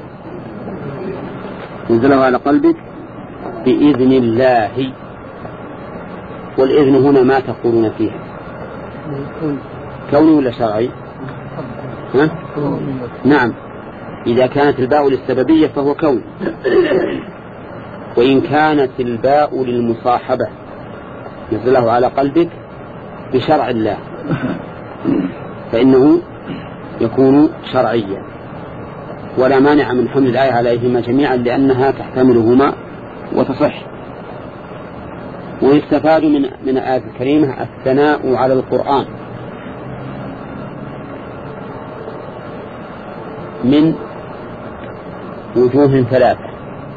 نزله على قلبك بإذن الله. والإذن هنا ما تقولون فيه، كوني ولا شرعي؟ ها؟ نعم، إذا كانت الباء للسببية فهو كون، وإن كانت الباء للمصاحبة نزله على قلبك بشرع الله فإنه يكون شرعيا، ولا مانع من حمل الآية عليهما جميعا لأنها تحتملهما وتصح. ويستفاد من من الآية الكريمة الثناء على القرآن من وجوه ثلاثة: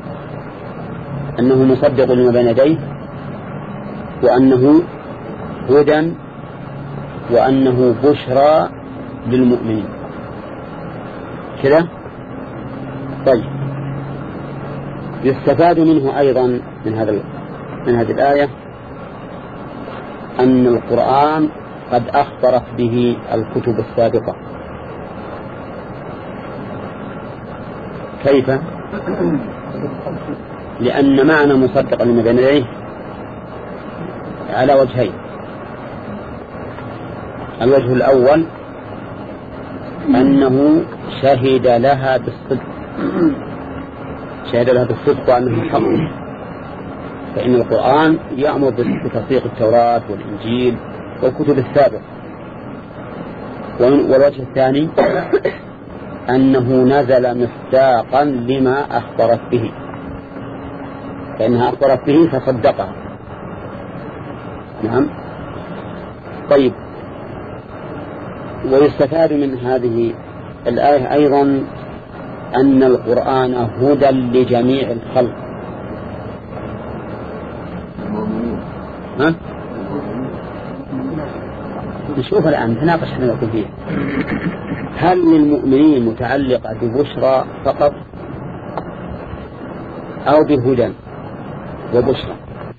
أنه مصدق لما بين يديه، وأنه هدى، وأنه بشرى للمؤمنين. كذا طيب. يستفاد منه أيضا من هذا من هذه الآية أن القرآن قد أخبرت به الكتب السابقة. كيف؟ لأن معنى مصدقا لما بين يديه على وجهين. الوجه الأول أنه شهد لها بالصدق، شهد لها بالصدق وأنه حق، فإن القرآن يأمر بتصديق التوراة والإنجيل والكتب السابقة. والوجه الثاني أنه نزل مصداقا لما أخبرت به، فإنها أخبرت به فصدقها. نعم. طيب، ويستفاد من هذه الآية أيضا أن القرآن هدى لجميع الخلق. ها؟ نشوف الآن نتناقش احنا نقول فيه. هل للمؤمنين متعلقة ببشرى فقط أو بهدى وبشرى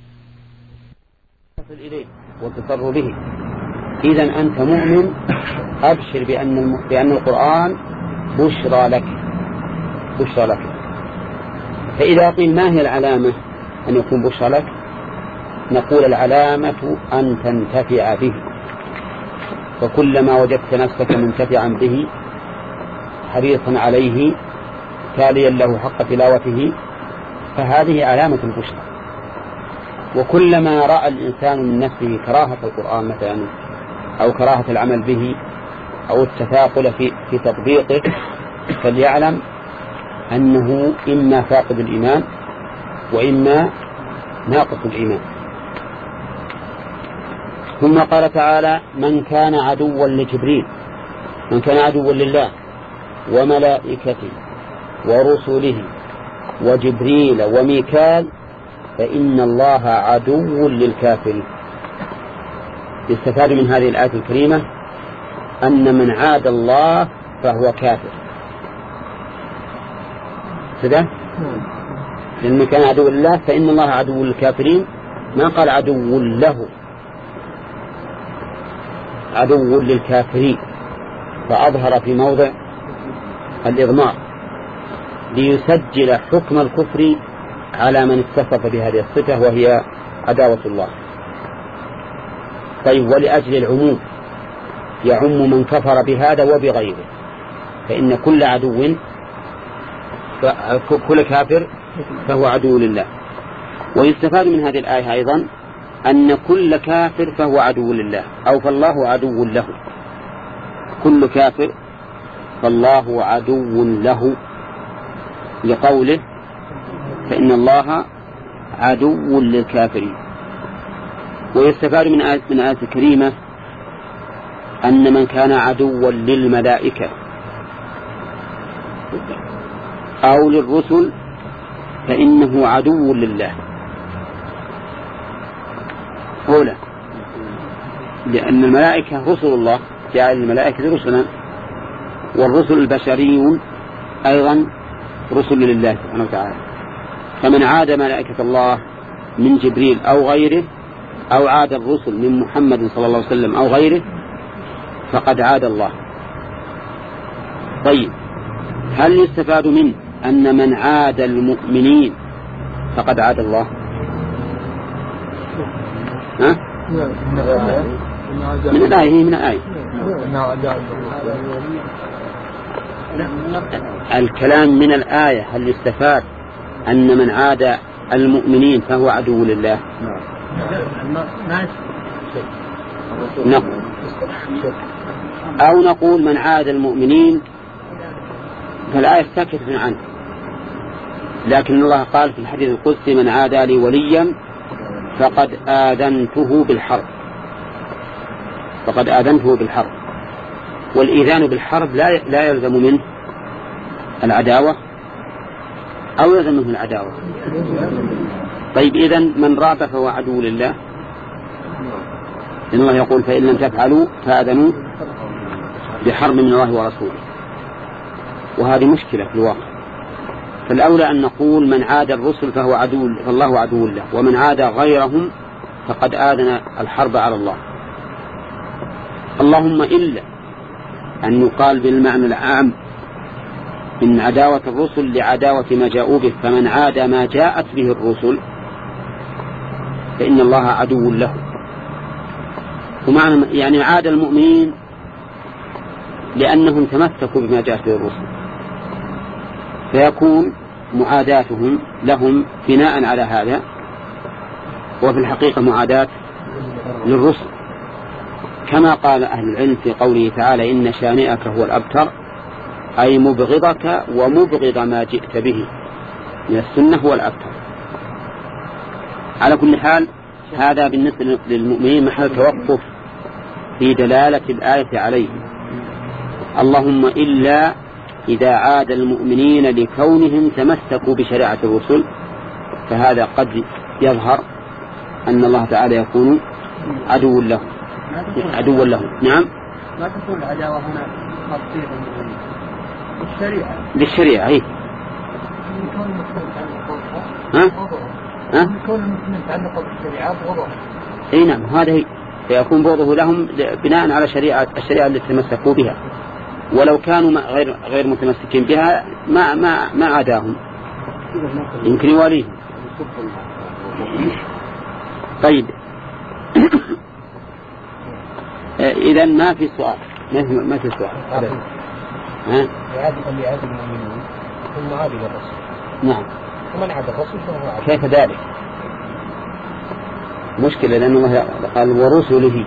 تصل إليه وتضر به؟ إذن أنت مؤمن أبشر بأن الم... بأن القرآن بشرى لك، بشرى لك. فإذا قيل ما هي العلامة أن يكون بشرى لك؟ نقول العلامة أن تنتفع به، وكلما وجدت نفسك منتفعا به حريصا عليه تاليا له حق تلاوته فهذه علامة البشرى. وكلما رأى الإنسان من نفسه كراهة القرآن مثلا أو كراهة العمل به أو التثاقل في, في تطبيقه فليعلم أنه إما فاقد الإيمان وإما ناقص الإيمان. ثم قال تعالى: من كان عدوا لجبريل، من كان عدوا لله وملائكته ورسله وجبريل وميكال فإن الله عدو للكافرين. يستفاد من هذه الآية الكريمة أن من عاد الله فهو كافر. كذا؟ لأن كان عدو لله فإن الله عدو للكافرين، ما قال عدو له، عدو للكافرين، فأظهر في موضع الإضمار ليسجل حكم الكفر على من اتصف بهذه الصفة وهي عداوة الله. طيب، ولأجل العموم يعم من كفر بهذا وبغيره، فإن كل عدو كل كافر فهو عدو لله. ويستفاد من هذه الآية أيضا أن كل كافر فهو عدو لله أو فالله عدو له. كل كافر فالله عدو له، لقوله: فإن الله عدو للكافرين. ويستفاد من آية من آية الكريمة أن من كان عدوا للملائكة أو للرسل فإنه عدو لله. أولا لأن الملائكة رسل الله، جعل الملائكة رسلا، والرسل البشريون أيضا رسل لله سبحانه وتعالى. فمن عاد ملائكة الله من جبريل أو غيره أو عاد الرسل من محمد صلى الله عليه وسلم أو غيره فقد عاد الله. طيب، هل يستفاد منه أن من عاد المؤمنين فقد عاد الله؟ ها؟ من الآية، من الآية. الكلام من الآية هل يستفاد أن من عاد المؤمنين فهو عدو لله؟ نقول أو نقول من عاد المؤمنين فالآية ساكتة عنه، لكن الله قال في الحديث القدسي: من عادى لي وليا فقد آذنته بالحرب، فقد آذنته بالحرب. والإذان بالحرب لا لا يلزم منه العداوة أو يلزم منه العداوة. طيب، إذن من راب فهو عدو لله، لأن الله يقول: فإن لم تفعلوا فآذنوا بحرب من الله ورسوله. وهذه مشكلة في الواقع. فالأولى أن نقول من عاد الرسل فهو عدو، فالله عدو له، ومن عاد غيرهم فقد آذن الحرب على الله. اللهم إلا أن يقال بالمعنى العام إن عداوة الرسل لعداوة ما جاءوا به، فمن عاد ما جاءت به الرسل فإن الله عدو له. ومعنى يعني عاد المؤمنين لأنهم تمسكوا بما جاءت به الرسل، فيكون معاداتهم لهم بناء على هذا، وفي الحقيقة معاداة للرسل، كما قال أهل العلم في قوله تعالى إن شانئك هو الأبتر، أي مبغضك ومبغض ما جئت به من السنة هو الأبتر. على كل حال هذا بالنسبة للمؤمنين محل توقف في دلالة الآية عليه. اللهم إلا إذا عاد المؤمنين لكونهم تمسكوا بشريعة الرسل، فهذا قد يظهر أن الله تعالى يكون عدو له عدوا له. نعم. ما تكون العداوة هنا خاصية بالشريعة بالشريعة هي ها ها يكون المسلمين تعلقوا بالشريعة بغضهم. اي نعم هذا هي، فيكون بغضه لهم بناء على شريعة الشريعة التي تمسكوا بها، ولو كانوا غير غير متمسكين بها ما ما ما عاداهم، يمكن يواليهم. طيب إذا ما في سؤال، ما في سؤال. ها؟ عاد اللي عاد المؤمنين ثم عاد الرسول. نعم. ومن عاد الرسول فهو عاد. كيف ذلك؟ مشكلة لأن الله قال ورسله.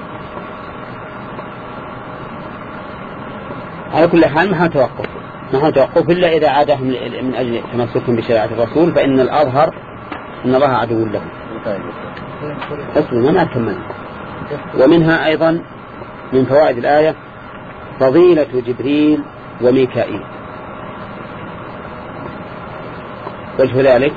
على كل حال ما توقف ما توقف إلا إذا عادهم من أجل تمسكهم بشريعة الرسول، فإن الأظهر أن الله عدو لهم. أصلا ما كملنا. ومنها أيضا من فوائد الآية فضيلة جبريل وميكائيل. وجه ذلك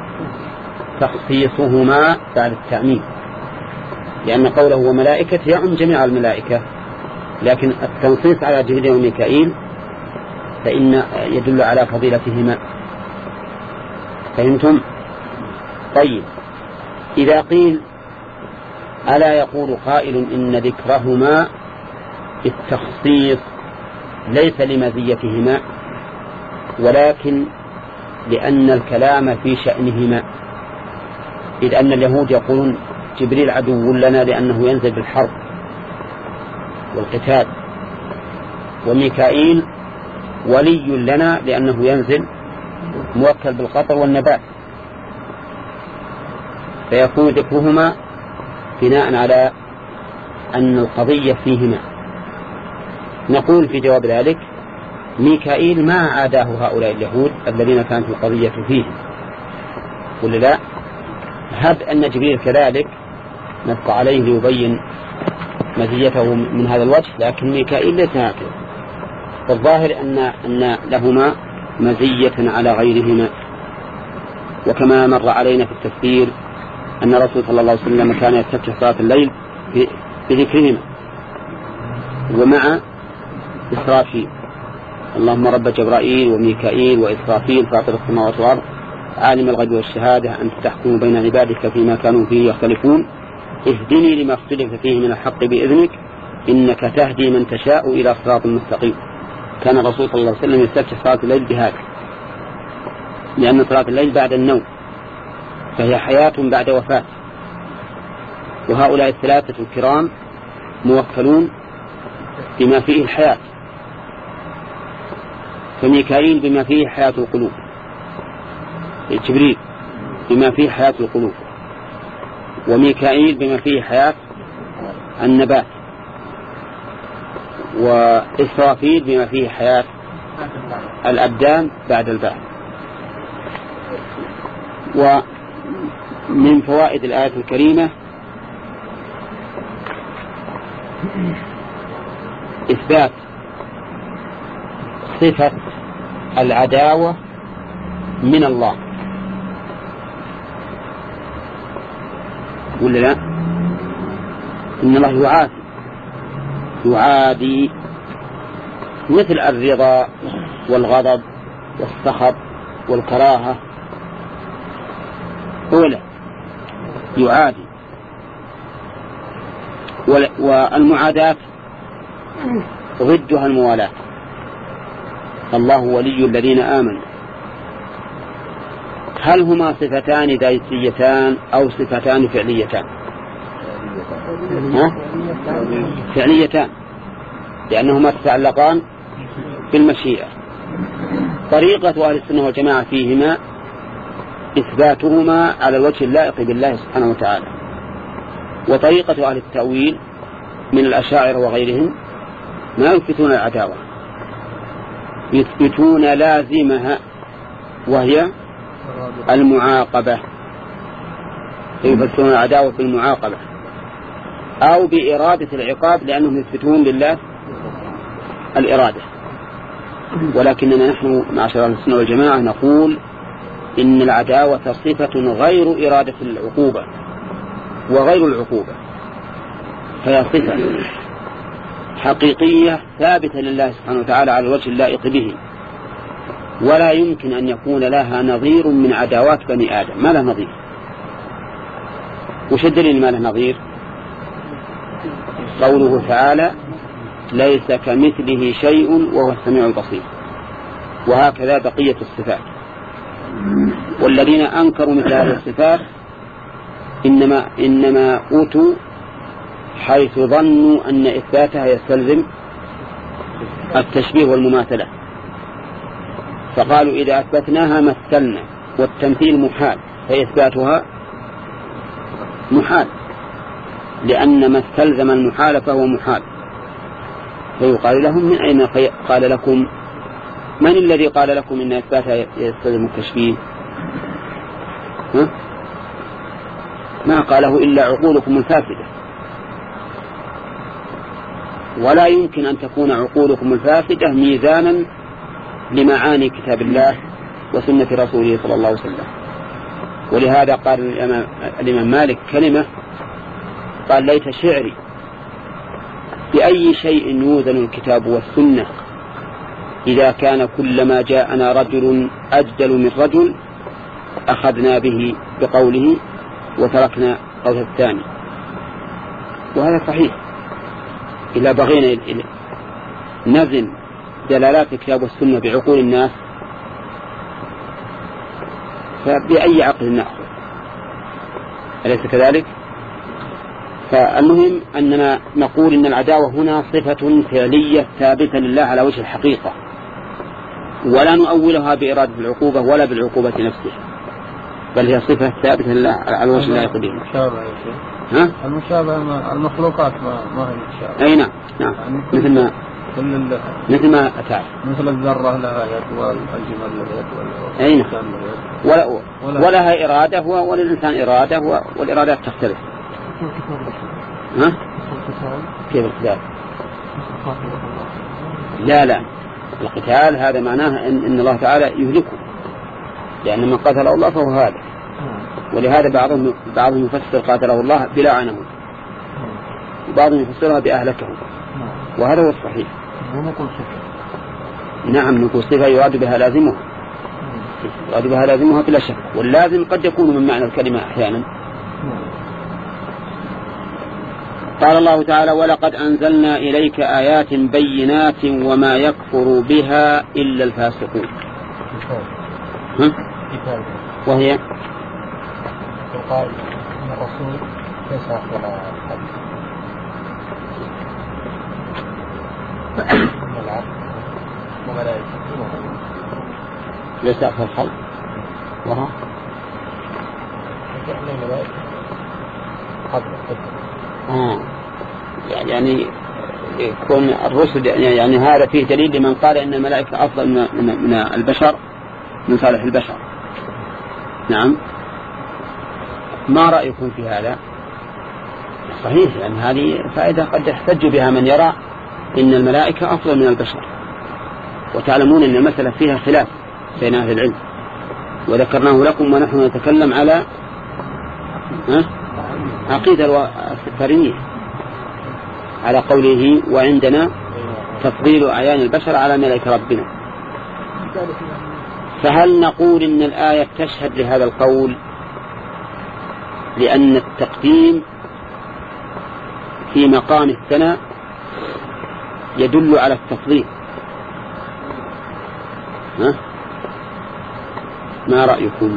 تخصيصهما بعد التعميم، لأن قوله وملائكة يعم جميع الملائكة، لكن التنصيص على جبريل وميكائيل فإن يدل على فضيلتهما. فهمتم؟ طيب إذا قيل ألا يقول قائل إن ذكرهما التخصيص ليس لمزيتهما ولكن لأن الكلام في شأنهما، إذ أن اليهود يقولون جبريل عدو لنا لأنه ينزل بالحرب والقتال، وميكائيل ولي لنا لأنه ينزل موكل بالقطر والنبات، فيكون ذكرهما بناء على أن القضية فيهما. نقول في جواب ذلك ميكائيل ما عاداه هؤلاء اليهود الذين كانت القضية فيهم، ولا لا؟ هب أن جبريل كذلك نبقى عليه ليبين مزيته من هذا الوجه، لكن ميكائيل ليس هكذا. فالظاهر أن, أن لهما مزية على غيرهما. وكما مر علينا في التفسير أن الرسول صلى الله عليه وسلم كان يستفتح صلاة الليل بذكرهما ومع إسرافيل، اللهم رب جبرائيل وميكائيل وإسرافيل فاطر السماوات والأرض عالم الغيب والشهادة أنت تحكم بين عبادك فيما كانوا فيه يختلفون اهدني لما اختلف فيه من الحق بإذنك إنك تهدي من تشاء إلى صراط مستقيم. كان الرسول صلى الله عليه وسلم يستفتح صلاة الليل بهذا، لأن صلاة الليل بعد النوم فهي حياة بعد وفاة، وهؤلاء الثلاثة الكرام موكلون بما فيه الحياة، فميكائيل بما فيه حياة القلوب، جبريل بما فيه حياة القلوب، وميكائيل بما فيه حياة النبات، وإسرافيل بما فيه حياة الأبدان بعد البعث. ومن فوائد الآية الكريمة إثبات صفة العداوة من الله، ولا لا؟ إن الله يعادي يعادي مثل الرضا والغضب والسخط والكراهة، أولا يعادي. والمعاداة ضدها الموالاة. الله ولي الذين آمنوا. هل هما صفتان ذاتيتان أو صفتان فعليتان؟ ها؟ فعليتان، لأنهما تتعلقان بالمشيئة. طريقة أهل السنة والجماعة فيهما إثباتهما على الوجه اللائق بالله سبحانه وتعالى، وطريقة أهل التأويل من الأشاعرة وغيرهم ما يثبتون العداوة، يثبتون لازمها وهي المعاقبة، يفسرون العداوة بالمعاقبة أو بإرادة العقاب، لأنهم يثبتون لله الإرادة. ولكننا نحن معشر السنة والجماعة نقول إن العداوة صفة غير إرادة العقوبة وغير العقوبة، فهي صفة حقيقية ثابتة لله سبحانه وتعالى على الوجه اللائق به، ولا يمكن أن يكون لها نظير من عداوات بني آدم. ما له نظير. وش الدليل ما له نظير؟ قوله تعالى ليس كمثله شيء وهو السميع البصير. وهكذا بقية الصفات. والذين أنكروا مثل هذه الصفات إنما, إنما أوتوا حيث ظنوا أن إثباتها يستلزم التشبيه والمماثلة، فقالوا إذا أثبتناها مثلنا، والتمثيل محال، فإثباتها محال، لأن ما استلزم المحال فهو محال. فيقال لهم من أين قال لكم، من الذي قال لكم إن إثباتها يستلزم التشبيه؟ ها؟ ما قاله إلا عقولكم الفاسدة، ولا يمكن أن تكون عقولكم الفاسدة ميزانا لمعاني كتاب الله وسنة رسوله صلى الله عليه وسلم. ولهذا قال الإمام مالك كلمة، قال ليت شعري بأي شيء يوزن الكتاب والسنة إذا كان كلما جاءنا رجل أجدل من رجل أخذنا به بقوله وتركنا قول الثاني. وهذا صحيح. إذا بغينا نزن دلالات الكتاب والسنة بعقول الناس فبأي عقل نأخذ؟ أليس كذلك؟ فالمهم أننا نقول إن العداوة هنا صفة فعلية ثابتة لله على وجه الحقيقة، ولا نؤولها بإرادة العقوبة ولا بالعقوبة نفسها، بل هي صفة ثابتة لله على وجه لا يقدر. ها؟ المشابهة المخلوقات ما ما هي مشابهة. أي نعم نعم يعني مثل ما مثل ما أتى مثل الذرة لها يد والجمال لها يد ولا أي نعم ولا ولها إرادة وللإنسان إرادة والإرادات تختلف. ها؟ كيف القتال؟ لا لا القتال هذا معناه إن, إن الله تعالى يهلكه، لأن من قتل الله فهو هذا. ولهذا بعضهم بعضهم يفسر قاتله الله بلعنه، وبعضهم يفسرها بأهلكه، وهذا هو الصحيح. نعم نقول صفة يراد بها لازمها، يراد بها لازمها بلا شك، واللازم قد يكون من معنى الكلمة أحيانا. قال الله تعالى ولقد أنزلنا إليك آيات بينات وما يكفر بها إلا الفاسقون. وهي قال إن الرسول ليس أفضل أحد من العبد وملائكته ليس أفضل الخلق وها الملائكة قبل آه يعني يكون الرسل يعني هذا فيه دليل لمن قال إن الملائكة أفضل من, من البشر من صالح البشر. نعم ما رأيكم في هذا؟ صحيح، لأن هذه فائدة قد يحتج بها من يرى إن الملائكة أفضل من البشر، وتعلمون أن المسألة فيها خلاف بين أهل العلم، وذكرناه لكم ونحن نتكلم على عقيدة السفرية على قوله وعندنا تفضيل أعيان البشر على ملائكة ربنا. فهل نقول إن الآية تشهد لهذا القول لأن التقديم في مقام الثناء يدل على التفضيل. ها؟ ما رأيكم؟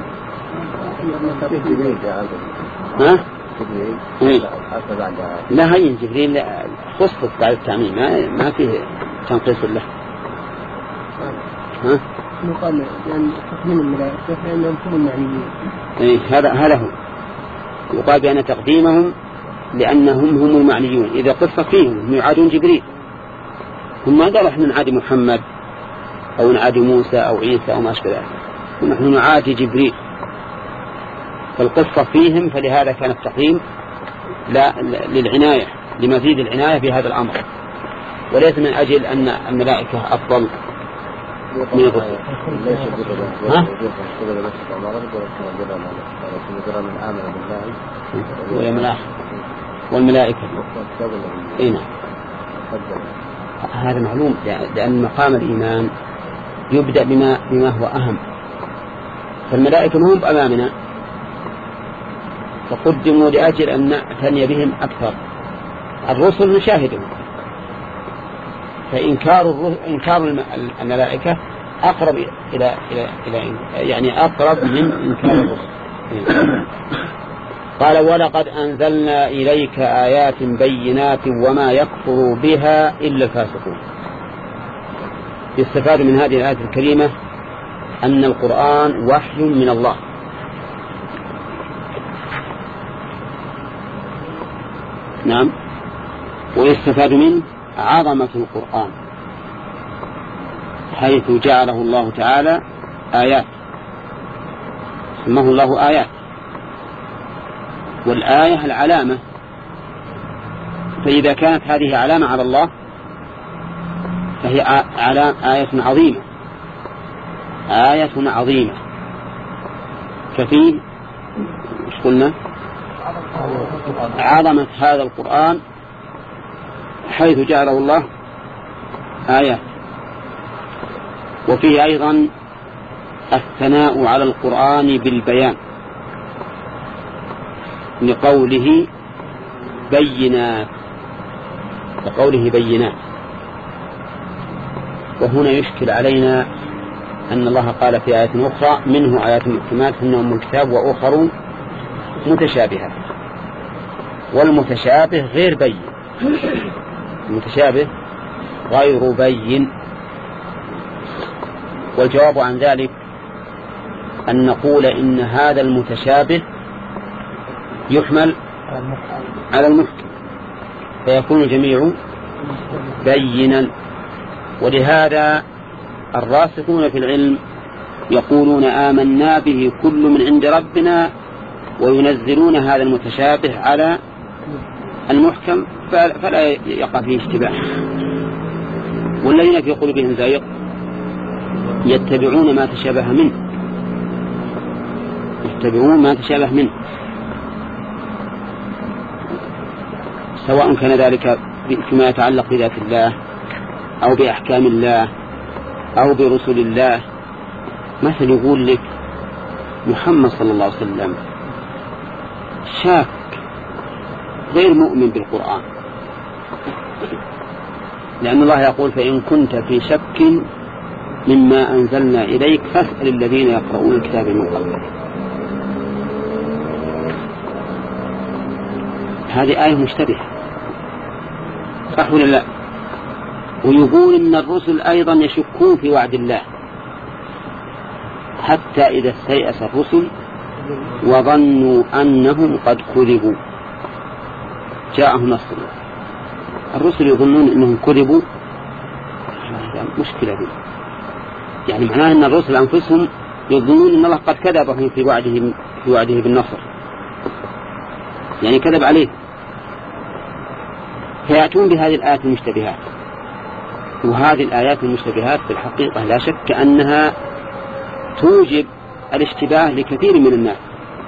ها؟ إيه؟ لا هي جبريل خصص بعد التعميم، ما ما فيه تنقيص له. ها؟ مقام يعني تقديم الملائكة لأنهم هم المعنيين. إيه هذا هذا هو. يقال بأن تقديمهم لأنهم هم المعنيون. إذا قص فيهم يعادون جبريل، هم ما قالوا احنا نعادي محمد أو نعادي موسى أو عيسى أو ما أشبه ذلك، ونحن نعادي جبريل. فالقصة فيهم، فلهذا كان التقديم لا للعناية، لمزيد العناية بهذا الأمر، وليس من أجل أن الملائكة أفضل من الرسل. ها؟ والملائكة إيه؟ هذا معلوم، لأن مقام الإيمان يبدأ بما بما هو أهم. فالملائكة هم أمامنا فقدموا لأجل أن نعتني بهم أكثر. الرسل نشاهدهم، فإنكار إنكار الملائكة أقرب إلى إلى إلى يعني أقرب من إنكار الرسل. قال ولقد أنزلنا إليك آيات بينات وما يكفر بها إلا الفاسقون. يستفاد من هذه الآية الكريمة أن القرآن وحي من الله، نعم، ويستفاد منه عظمة القرآن حيث جعله الله تعالى آيات، سماه الله آيات، والآية العلامة، فإذا كانت هذه علامة على الله فهي آية عظيمة، آية عظيمة. ففيه مش قلنا عظمة هذا القرآن حيث جعله الله آيات، وفيه أيضا الثناء على القرآن بالبيان لقوله بينات، لقوله بينات. وهنا يشكل علينا أن الله قال في آية أخرى منه آيات محكمات هن أم الكتاب وأخر متشابهات، والمتشابه غير بين، المتشابه غير بين. والجواب عن ذلك أن نقول إن هذا المتشابه يحمل على المحكم فيكون الجميع بينا. ولهذا الراسخون في العلم يقولون آمنا به كل من عند ربنا، وينزلون هذا المتشابه على المحكم فلا يقع فيه اشتباه. والذين في قلوبهم زيغ يتبعون ما تشابه منه، يتبعون ما تشابه منه، سواء كان ذلك فيما يتعلق بذات الله أو بأحكام الله أو برسل الله. مثل يقول لك محمد صلى الله عليه وسلم شاك غير مؤمن بالقرآن، لأن الله يقول فإن كنت في شك مما أنزلنا إليك فاسأل الذين يقرؤون الكتاب من قبلك. هذه آية مشتبهة، صح ولا لا؟ ويقول إن الرسل أيضا يشكون في وعد الله، حتى إذا استيأس الرسل وظنوا أنهم قد كذبوا جاءهم نصرنا. الرسل يظنون أنهم كذبوا، مشكلة دي. يعني معناه أن الرسل أنفسهم يظنون أن الله قد كذبهم في وعده في وعده بالنصر، يعني كذب عليه، فيأتون بهذه الآيات المشتبهات. وهذه الآيات المشتبهات في الحقيقة لا شك أنها توجب الاشتباه لكثير من الناس،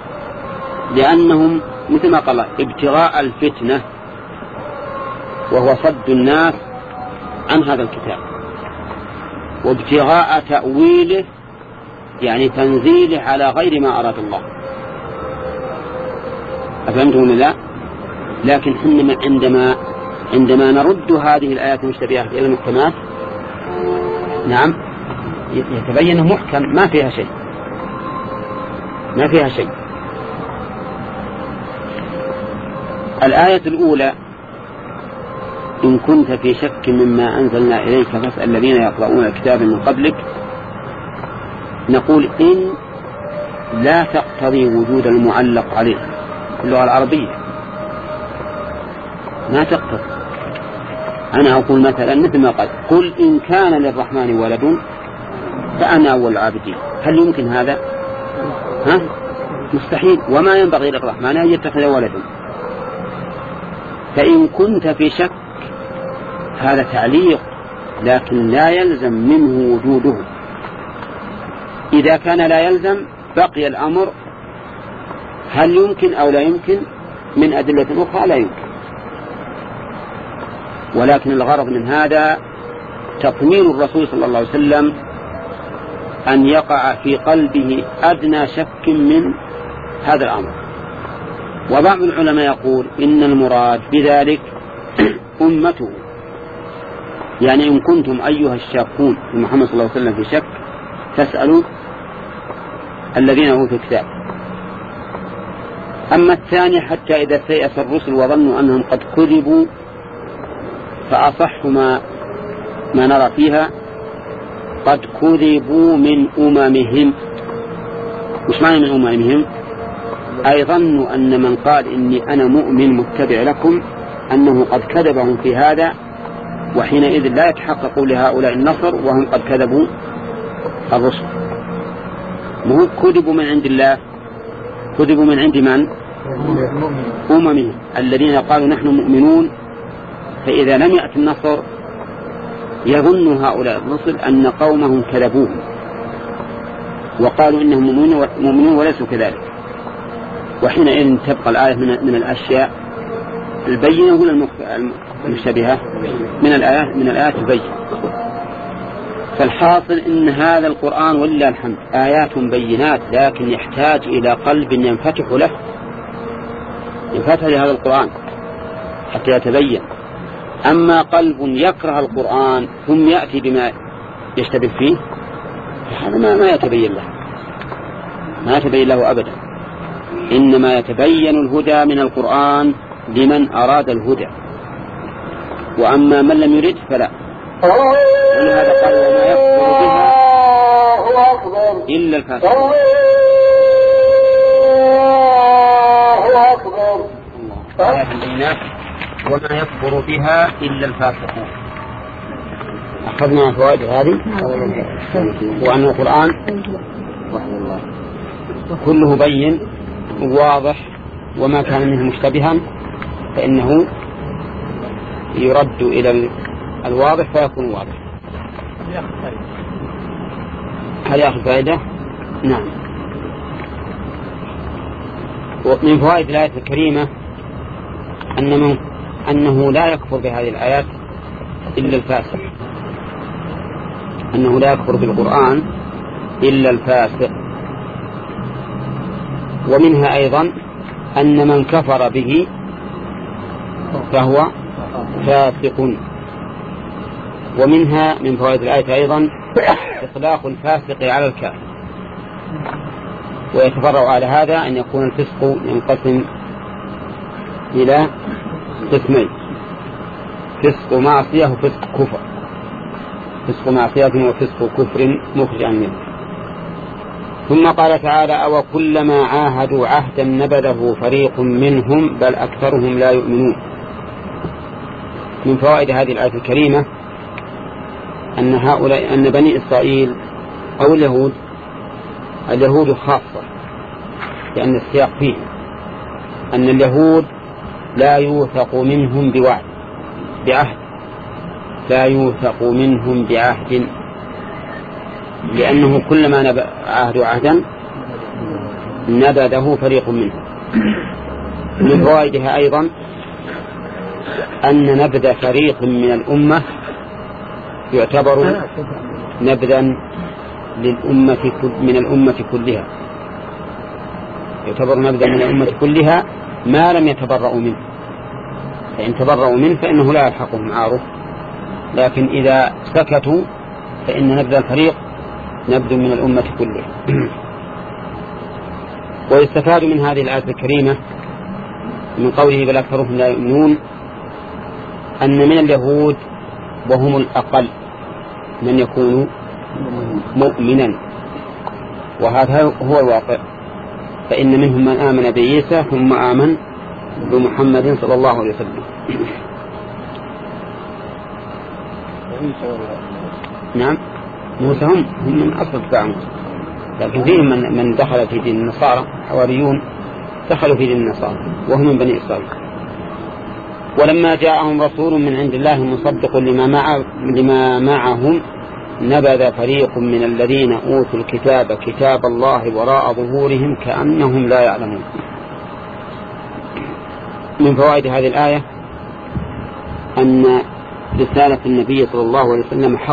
لأنهم مثل ما قال ابتغاء الفتنة، وهو صد الناس عن هذا الكتاب، وابتغاء تأويله يعني تنزيله على غير ما أراد الله. أفهمتم ولا لا؟ لكن حنا عندما عندما نرد هذه الآيات المشتبهات إلى المحكمات نعم يتبين محكم ما فيها شيء ما فيها شيء. الآية الأولى إن كنت في شك مما أنزلنا إليك فاسأل الذين يقرؤون الكتاب من قبلك، نقول إن لا تقتضي وجود المعلق عليه في اللغة العربية، ما تقتضي. أنا أقول مثلا مثل ما قال قل إن كان للرحمن ولد فأنا أول العابدين، هل يمكن هذا؟ ها؟ مستحيل، وما ينبغي للرحمن أن يتخذ ولدا. فإن كنت في شك هذا تعليق لكن لا يلزم منه وجوده. إذا كان لا يلزم بقي الأمر هل يمكن أو لا يمكن من أدلة أخرى لا يمكن. ولكن الغرض من هذا تطمين الرسول صلى الله عليه وسلم أن يقع في قلبه أدنى شك من هذا الأمر. وبعض العلماء يقول إن المراد بذلك أمته، يعني إن كنتم أيها الشاكون في محمد صلى الله عليه وسلم في شك فاسألوا الذين أوتوا الكتاب. أما الثاني حتى إذا سيأس الرسل وظنوا أنهم قد كذبوا فأصح ما, ما نرى فيها قد كذبوا من أممهم. وش معنى من أممهم؟ أي ظنوا أن من قال إني أنا مؤمن متبع لكم أنه قد كذبهم في هذا، وحينئذ لا يتحقق لهؤلاء النصر وهم قد كذبوا الرسل. مو كذبوا من عند الله، كذبوا من عند من؟ أممهم الذين قالوا نحن مؤمنون، فإذا لم يأتي النصر يظن هؤلاء الرسل أن قومهم كذبوهم وقالوا إنهم مؤمنون وليسوا كذلك. وحينئذ تبقى الآية من الأشياء البينة ولا المشتبهة؟ من الآيات من الآيات البينة. فالحاصل إن هذا القرآن ولله الحمد آيات بينات، لكن يحتاج إلى قلب ينفتح له، ينفتح لهذا القرآن حتى يتبين. أما قلب يكره القرآن ثم يأتي بما يشتبه فيه هذا ما, ما يتبين له، ما يتبين له أبدا. إنما يتبين الهدى من القرآن لمن أراد الهدى، وأما من لم يرد فلا. ولهذا قال وما يكفر بها إلا الفاسقون. وما يكفر بها إلا الفاسقون. أخذنا فوائد هذه، وأن القرآن كله بين واضح، وما كان منه مشتبها فإنه يرد إلى الواضح فيكون واضح. هل يأخذ فائدة؟ نعم. ومن فوائد الآية الكريمة أن من أنه لا يكفر بهذه الآيات إلا الفاسق، أنه لا يكفر بالقرآن إلا الفاسق. ومنها أيضا أن من كفر به فهو فاسق. ومنها من فوائد الآية أيضا إطلاق الفاسق على الكافر. ويتفرع على هذا أن يكون الفسق ينقسم إلى قسمين: فسق معصية وفسق كفر. فسق معصية وفسق كفر مخرج عن الملة. ثم قال تعالى: أو كلما عاهدوا عهدا نبذه فريق منهم بل أكثرهم لا يؤمنون. من فوائد هذه الآية الكريمة أن هؤلاء أن بني إسرائيل أو اليهود اليهود خاصة، لأن السياق فيه أن اليهود لا يوثق منهم بوعد بعهد، لا يوثق منهم بعهد، لأنه كلما عاهدوا عهدا نبذه فريق منهم. من فوائدها أيضا أن نبذ فريق من الأمة يعتبر نبذا للأمة من الأمة كلها، يعتبر نبذا من الأمة كلها ما لم يتبرأوا منه. فإن تبرؤوا منه فإنه لا يلحقهم عاره، لكن إذا سكتوا فإن نبذ الفريق نبذ من الأمة كله. ويستفاد من هذه الآية الكريمة من قوله بل أكثرهم لا يؤمنون أن من اليهود وهم الأقل من يكون مؤمنا، وهذا هو الواقع، فإن منهم من آمن بعيسى ثم آمن بمحمد صلى الله عليه وسلم. نعم موسى هم, هم من أصل اتباع موسى، لكن فيهم من, من دخل في دين النصارى، حواريون دخلوا في دين النصارى وهم من بني إسرائيل. ولما جاءهم رسول من عند الله مصدق لما, مع لما معهم نبذ فريق من الذين أوتوا الكتاب كتاب الله وراء ظهورهم كأنهم لا يعلمون. من فوائد هذه الآية أن رسالة النبي صلى الله عليه وسلم حق،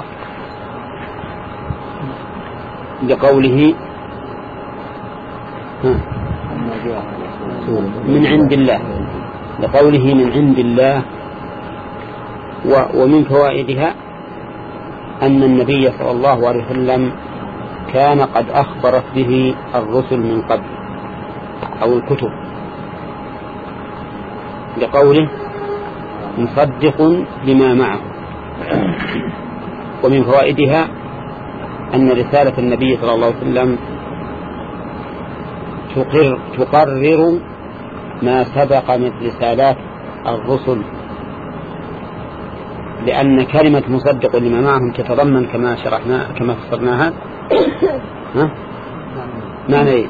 لقوله من عند الله، لقوله من عند الله. ومن فوائدها أن النبي صلى الله عليه وسلم كان قد أخبرت به الرسل من قبل أو الكتب، لقوله مصدق لما معه. ومن فوائدها أن رسالة النبي صلى الله عليه وسلم تقرر, تقرر ما سبق من رسالات الرسل، لأن كلمة مصدق لما معهم تتضمن كما شرحنا كما فسرناها ها معنى ايه؟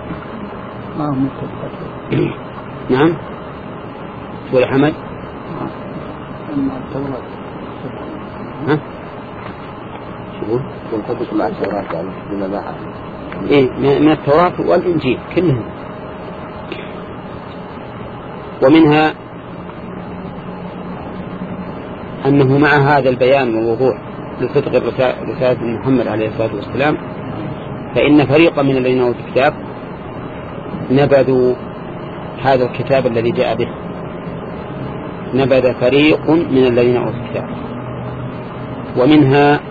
نعم سورة حمد ها شو ينطبق مع التوراة يعني بما معها إيه من التوراة والإنجيل كلهم. ومنها أنه مع هذا البيان والوضوح لصدق رسالة محمد عليه الصلاة والسلام فإن فريقا من الذين أوتوا الكتاب نبذوا هذا الكتاب الذي جاء به، نبذ فريق من الذين أوتوا الكتاب. ومنها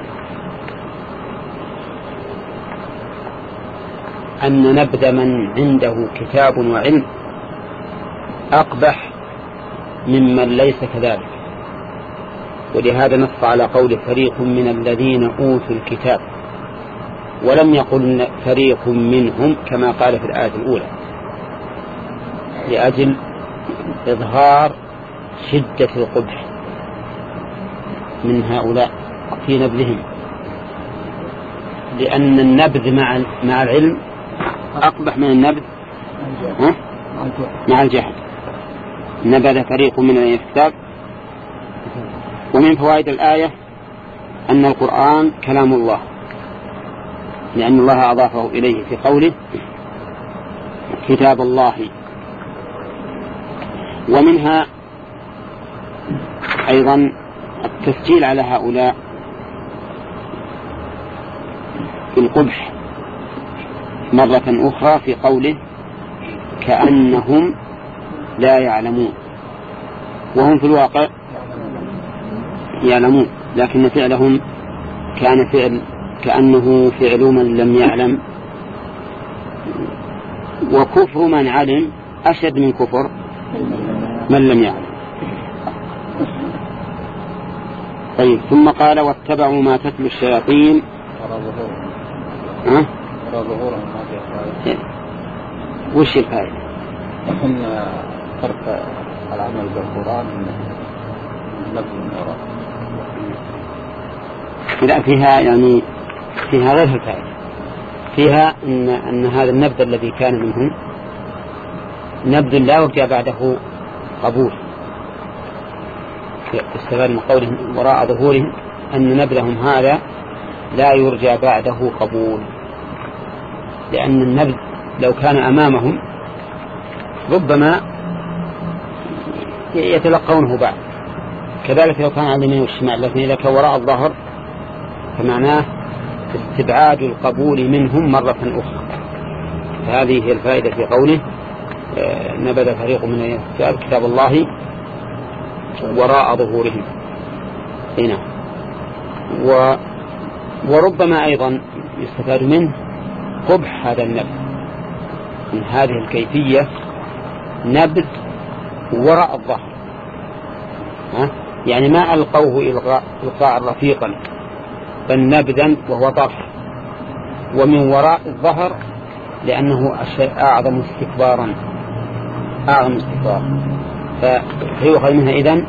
أن نبذ من عنده كتاب وعلم أقبح ممن ليس كذلك، ولهذا نص على قول فريق من الذين أوتوا الكتاب، ولم يقل فريق منهم كما قال في الآية الأولى، لأجل إظهار شدة القبح من هؤلاء في نبذهم، لأن النبذ مع مع العلم أقبح من النبذ مع الجهل. نبذ فريق من الكتاب. ومن فوائد الآية أن القرآن كلام الله، لأن الله أضافه إليه في قوله كتاب الله. ومنها أيضا التسجيل على هؤلاء القبح مرة أخرى في قوله كأنهم لا يعلمون، وهم في الواقع يعلمون، لكن فعلهم كان فعل كأنه فعل من لم يعلم. وكفر من علم أشد من كفر من لم يعلم. طيب ثم قال واتبعوا ما تتلو الشياطين ها؟ وش الفائدة؟ أن ترك العمل بالقرآن نبذ من وراء. لا فيها يعني فيها غير الفائدة، فيها إن, أن هذا النبذ الذي كان منهم نبذ لا يرجى بعده قبول. استفاد من قولهم وراء ظهورهم أن نبذهم هذا لا يرجى بعده قبول، لأن النبذ لو كان أمامهم ربما يتلقونه بعد، كذلك لو كان على اليمين والشمال، لكن إذا كان وراء الظهر فمعناه استبعاد القبول منهم مرة أخرى. فهذه هي الفائدة في قوله نبذ فريق من الكتاب كتاب الله وراء ظهورهم. هنا و وربما أيضا يستفاد منه قبح هذا النبذ من هذه الكيفية، نبذ وراء الظهر، ها؟ يعني ما ألقوه إلقاء رفيقا بل نبذا وهو طرح، ومن وراء الظهر لأنه أعظم استكبارا أعظم استكبار. فيؤخذ منها إذن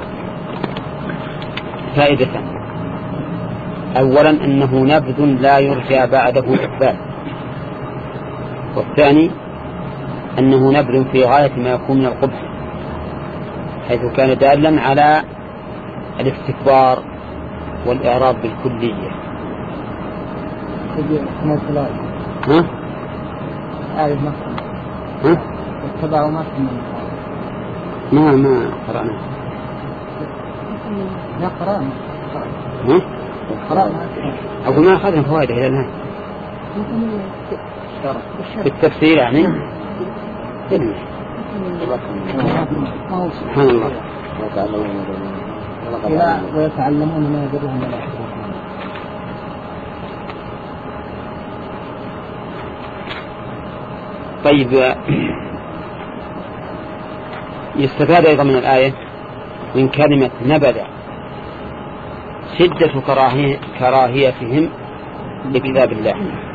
فائدة: أولا أنه نبذ لا يرجى بعده إقبال، والثاني أنه نبذ في غاية ما يكون من القبح، حيث كان دالا على الاستكبار والإعراض بالكلية. ها؟ ها؟ اتبعوا ما ما ما قرأنا لا قرأنا ها؟ قرأنا أقول ما أخذنا فوائد إلى الآن في التفسير يعني. سبحان الله. ويتعلمون ما يضرهم ولا يحبون. طيب، يستفاد أيضا من الآية من كلمة نبذ شدة كراهية كراهيتهم لكتاب الله،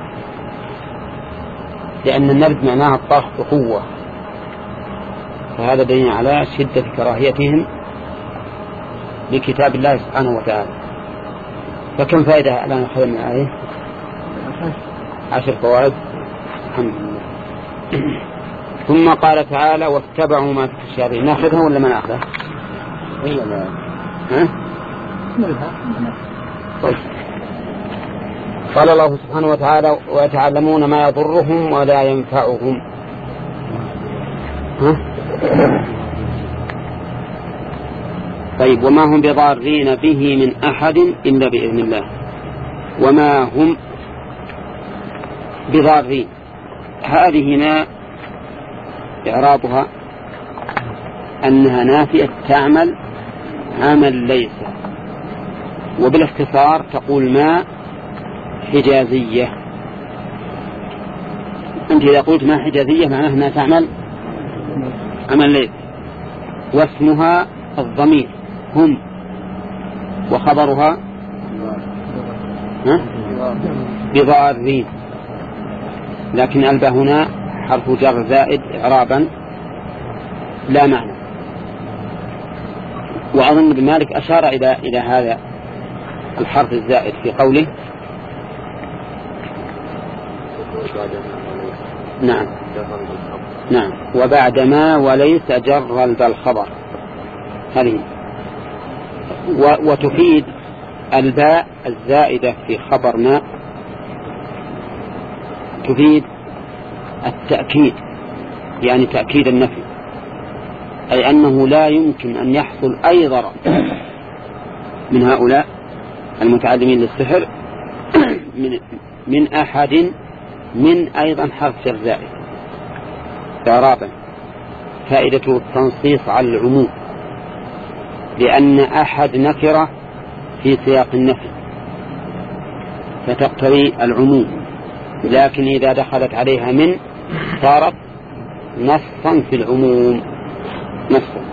لأن النبذ معناها الطرح بقوة، فهذا دليل على شدة كراهيتهم لكتاب الله سبحانه وتعالى. فكم فائدة الآن نأخذ من الآية؟ عشر فوائد الحمد لله. ثم قال تعالى: واتبعوا ما تتلو الشياطين. نأخذها ولا ما نأخذها؟ ولا ما ها؟ طيب. قال الله سبحانه وتعالى: ويتعلمون ما يضرهم ولا ينفعهم. ها؟ طيب، وما هم بضارين به من أحد إلا بإذن الله. وما هم بضارين، هذه هنا إعرابها أنها نافية تعمل عمل ليس، وبالاختصار تقول ما حجازية. أنت إذا قلت ما حجازية معناها أنها تعمل عمل ليس، واسمها الضمير هم، وخبرها بضارين، لكن الباء هنا حرف جر زائد إعرابا لا معنى. وأظن ابن مالك أشار إلى إلى هذا الحرف الزائد في قوله: نعم نعم وبعدما وليس جر الخبر. هذه وتفيد الباء الزائدة في خبر ما تفيد التأكيد، يعني تأكيد النفي، أي أنه لا يمكن أن يحصل أي ضرر من هؤلاء المتعلمين للسحر من, من أحد من أيضا حرف جر زائد إعرابا، فائدته التنصيص على العموم، لأن أحد نكرة في سياق النفي فتقتضي العموم، لكن إذا دخلت عليها من صارت نصا في العموم نصا.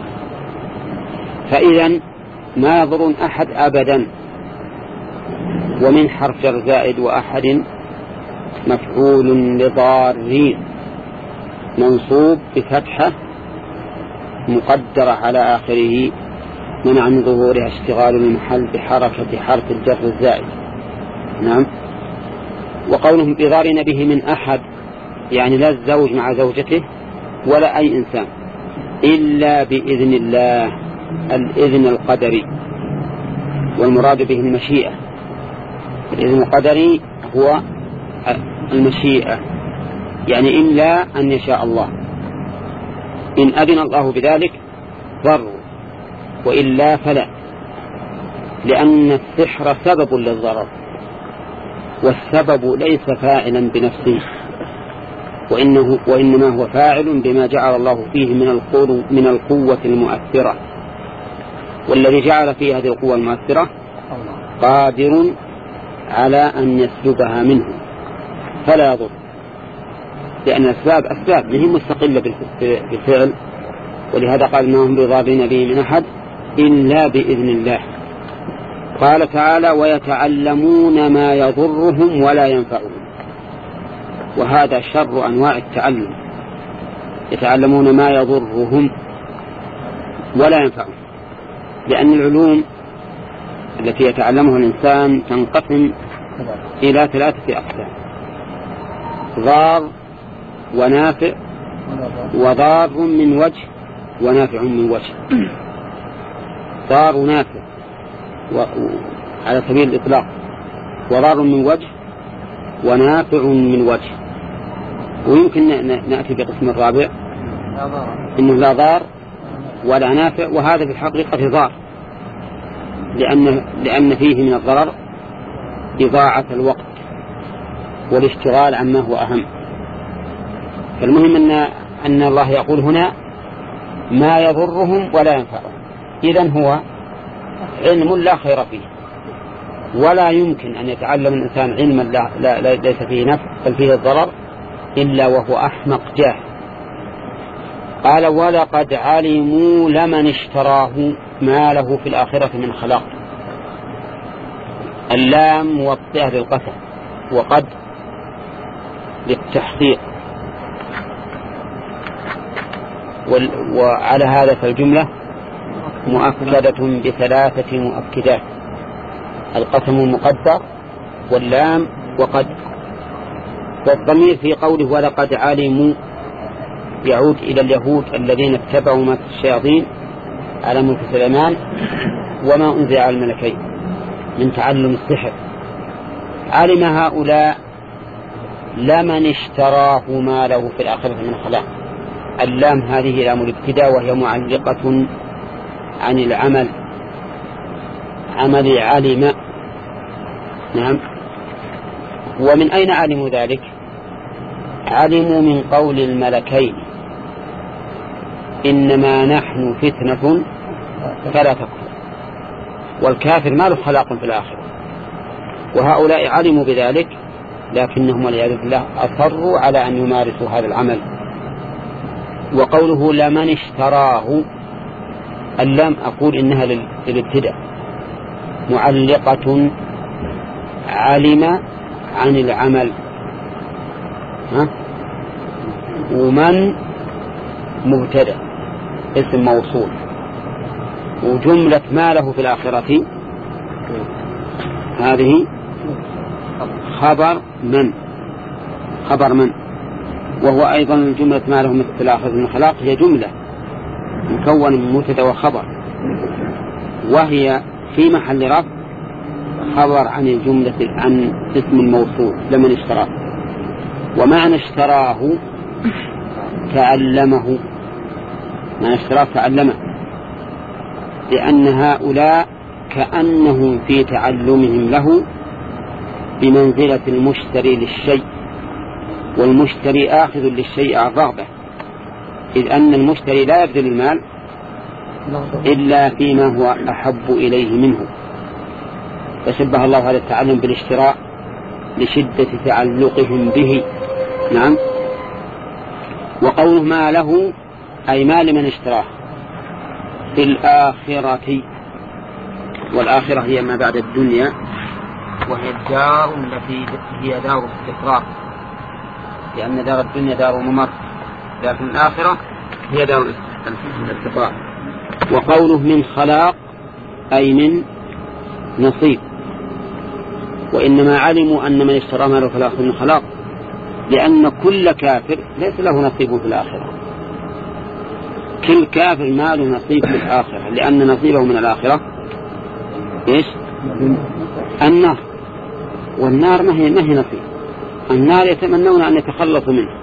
فإذا ما يضرون أحد أبدا، ومن حرف جر زائد وأحد مفعول لضارين منصوب بفتحة مقدرة على آخره منع من ظهورها اشتغال المحل بحركة حرف الجر الزائد. نعم. وقولهم بضارين به من أحد يعني لا الزوج مع زوجته ولا أي إنسان إلا بإذن الله، الإذن القدري، والمراد به المشيئة. الإذن القدري هو المشيئة، يعني إلا أن يشاء الله، إن أذن الله بذلك ضروا، وإلا فلا، لأن السحر سبب للضرر، والسبب ليس فاعلا بنفسه، وإنه وإنما هو فاعل بما جعل الله فيه من القوة من القوة المؤثرة. والذي جعل فيه هذه القوة المؤثرة قادر على أن يسلبها منه فلا يضر، لأن الأسباب أسباب هي مستقلة بالفعل، ولهذا قال ما هم بضارين به من أحد إلا بإذن الله. قال تعالى ويتعلمون ما يضرهم ولا ينفعهم، وهذا شر أنواع التعلم، يتعلمون ما يضرهم ولا ينفعهم، لأن العلوم التي يتعلمها الإنسان تنقسم إلى ثلاثة أقسام: ضار ونافع وضار من وجه ونافع من وجه. ضار ونافع على سبيل الإطلاق، وضار من وجه ونافع من وجه. ويمكن نأتي بقسم الرابع إنه لا ضار ولا نافع، وهذا في الحقيقة ضار، لأن, لأن فيه من الضرر إضاعة الوقت والاشتغال عما هو أهم. فالمهم أن, أن الله يقول هنا ما يضرهم ولا ينفعهم، إذن هو علم لا خير فيه، ولا يمكن أن يتعلم الإنسان علما لا لا لا ليس فيه نفع بل فيه الضرر إلا وهو أحمق جاهل. قال ولقد علموا لمن اشتراه ما له في الآخرة من خلاق. اللام موطئة للقسم، وقد للتحقيق، وعلى هذا فالجملة مؤكدة بثلاثة مؤكدات: القسم مقدر واللام وقد. والضمير في قوله ولقد علموا يعود إلى اليهود الذين اتبعوا ما في الشياطين على ملك سليمان وما أنزل على الملكين من تعلم السحر. علم هؤلاء لمن اشتراه ما له في الآخرة من خلاق. اللام هذه لام الابتداء، وهي معلقة عن العمل، عمل علم. نعم. ومن أين علموا ذلك؟ علموا من قول الملكين إنما نحن فتنة فلا تكفر، والكافر ما له خلاق في الآخرة. وهؤلاء علموا بذلك، لكنهم والعياذ بالله أصروا على أن يمارسوا هذا العمل. وقوله لمن اشتراه، اللام أقول إنها للابتداء، معلقة علم عن العمل، ها؟ ومن مبتدأ اسم موصول، وجملة ما له في الآخرة هذه خبر من خبر من وهو أيضا جملة ما له في الآخرة من خلاق هي جملة مكونة من مبتدأ وخبر، وهي في محل رفع خبر عن الجملة عن اسم الموصول لمن اشتراه. ومعنى اشتراه تعلمه، معنى اشتراه تعلمه، لأن هؤلاء كأنهم في تعلمهم له بمنزلة المشتري للشيء، والمشتري آخذ للشيء عن رغبة، إذ أن المشتري لا يبذل المال إلا فيما هو أحب إليه منه. فشبه الله هذا التعلم بالاشتراء لشدة تعلقهم به. نعم. وقوله ما له أي ما لمن اشتراه في الآخرة، والآخرة هي ما بعد الدنيا، وهي الدار التي هي دار استقرار، لأن دار الدنيا دار ممر، لكن الآخرة هي دار الاستقرار. وقوله من خلاق أي من نصيب. وإنما علموا أن من اشترى ماله في الآخرة من خلاق، لأن كل كافر ليس له نصيب في الآخرة، كل كافر ماله نصيب في الآخرة، لأن نصيبه من الآخرة إيش؟ النار، والنار ما هي ما هي نصيب. النار يتمنون أن يتخلصوا منها،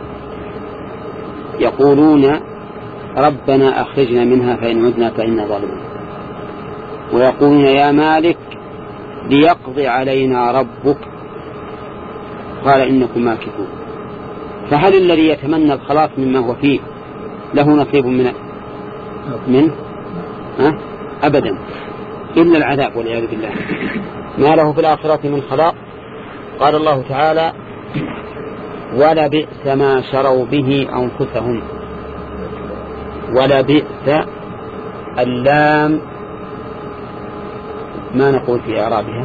يقولون ربنا أخرجنا منها فإن عدنا فإنا ظالمون، ويقولون يا مالك ليقضي علينا ربك قال إنكم ماكثون. فهل الذي يتمنى الخلاص مما هو فيه له نصيب من منه؟ ها؟ أبدا إلا العذاب والعياذ بالله. ما له في الآخرة من خلاق. قال الله تعالى ولبئس ما شروا به أنفسهم. ولبئس اللام ما نقول في إعرابها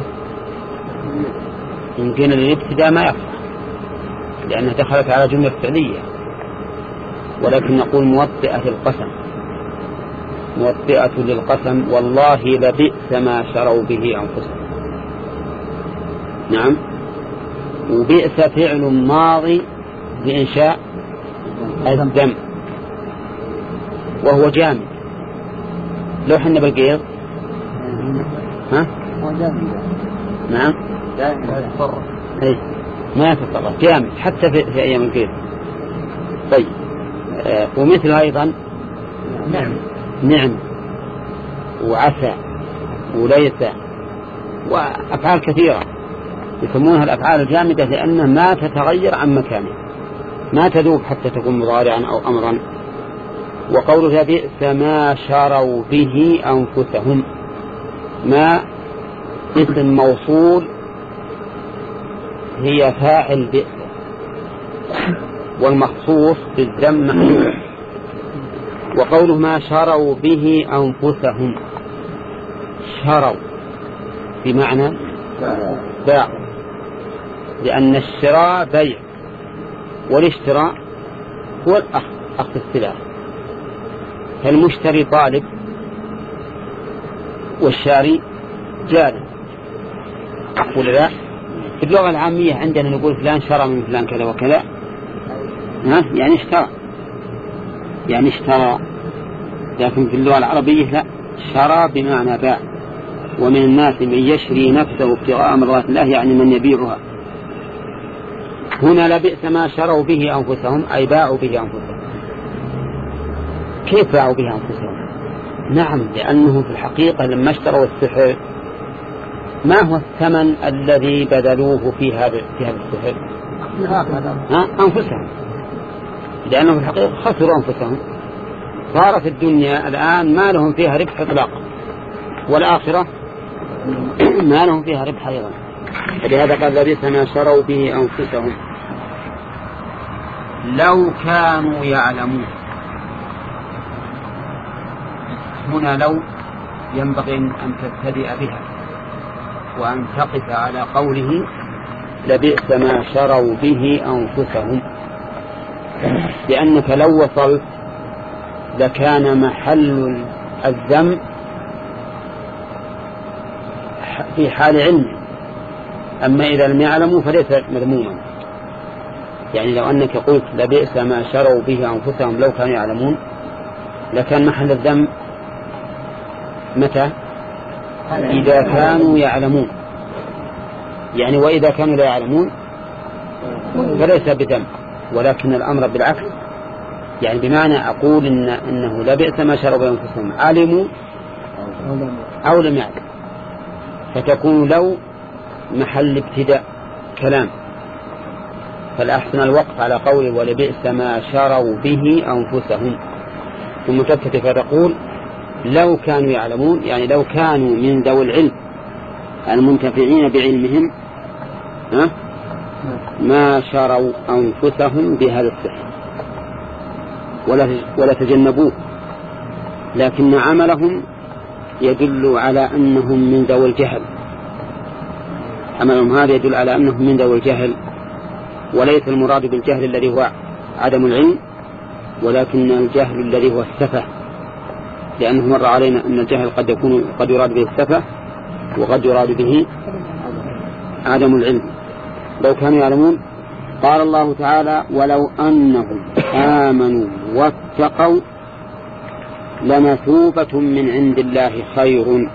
يمكن للابتداء ما يصح لأنها دخلت على جملة فعلية، ولكن نقول موطئة للقسم، موطئة للقسم والله لبئس ما شروا به أنفسهم. نعم. وبئس فعل ماضي بإنشاء الذم وهو جامد. لو حنا بالقيض ها نعم أي ما يتصرف جامد حتى في, في أيام القيض. طيب آه ومثل أيضا نعم نعم وعسى وليس وأفعال كثيرة يسمونها الأفعال الجامدة لأنها ما تتغير عن مكانها، ما تذوب حتى تكون مضارعا أو أمرا. وقوله بئس ما شروا به أنفسهم، ما اسم موصول هي فاعل بئس والمخصوص بالذم محذوف. وقوله ما شروا به أنفسهم، شروا بمعنى باع، لأن الشراء بيع والاشتراء هو الأخذ، أخذ السلع. فالمشتري طالب والشاري جاري. أقول لا في اللغة العامية عندنا نقول فلان شرى من فلان كذا وكذا، ها يعني اشترى يعني اشترى، لكن في اللغة العربية لا، شرى بمعنى باع. ومن الناس من يشري نفسه ابتغاء مرضات الله يعني من يبيعها. هنا لبئس ما شروا به أنفسهم أي باعوا به أنفسهم. كيف باعوا به أنفسهم؟ نعم لأنه في الحقيقة لما اشتروا السحر ما هو الثمن الذي بذلوه في هذا في هذا السحر؟ أنفسهم، لأنه في الحقيقة خسروا أنفسهم. صارت الدنيا الآن ما لهم فيها ربح إطلاقا، والآخرة ما لهم فيها ربح أيضا. لهذا قال لبئس ما شروا به أنفسهم. لو كانوا يعلمون، هنا لو ينبغي أن تبتدئ بها وأن تقف على قوله لبئس ما شروا به أنفسهم، لأنك لو وصلت لكان محل الذم في حال علم، أما إذا لم يعلموا فليس مذموما. يعني لو أنك قلت لبئس ما شروا به أنفسهم لو كانوا يعلمون لكان محل الذم متى؟ إذا كانوا يعلمون. يعني وإذا كانوا لا يعلمون فليس بذم، ولكن الأمر بالعكس، يعني بمعنى أقول إن إنه لبئس ما شروا به أنفسهم علموا أو لم يعلم، فتكون لو محل ابتداء كلام. فالأحسن الوقف على قوله ولبئس ما شروا به أنفسهم، ثم تبتدئ فتقول لو كانوا يعلمون، يعني لو كانوا من ذوي العلم المنتفعين بعلمهم ما شروا أنفسهم بهذا السحر ولا ولا تجنبوه، لكن عملهم يدل على أنهم من ذوي الجهل. عملهم هذا يدل على أنهم من ذوي الجهل، وليس المراد بالجهل الذي هو عدم العلم، ولكن الجهل الذي هو السفه، لأنه مر علينا أن الجهل قد يكون قد يراد به السفه وقد يراد به عدم العلم. لو كانوا يعلمون. قال الله تعالى ولو أنهم آمنوا واتقوا لمثوبة من عند الله خير.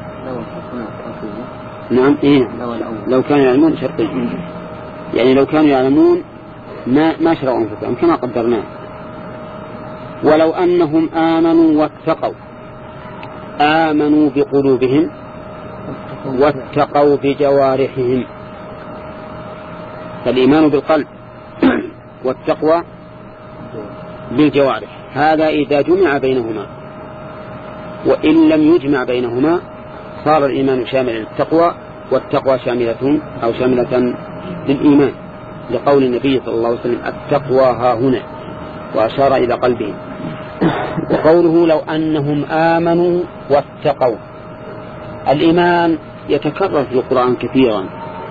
نعم إيه؟ لو كانوا يعلمون شرطي، يعني لو كانوا يعلمون ما ما شروا أنفسهم كما قدرناه. ولو أنهم آمنوا واتقوا، آمنوا بقلوبهم واتقوا بجوارحهم، فالإيمان بالقلب والتقوى بالجوارح، هذا إذا جمع بينهما. وإن لم يجمع بينهما صار الإيمان شاملا للتقوى والتقوى شاملة أو شاملة للإيمان، لقول النبي صلى الله عليه وسلم التقوى ها هنا، وأشار إلى قلبه. وقوله لو أنهم آمنوا واتقوا، الإيمان يتكرر في القرآن كثيرا،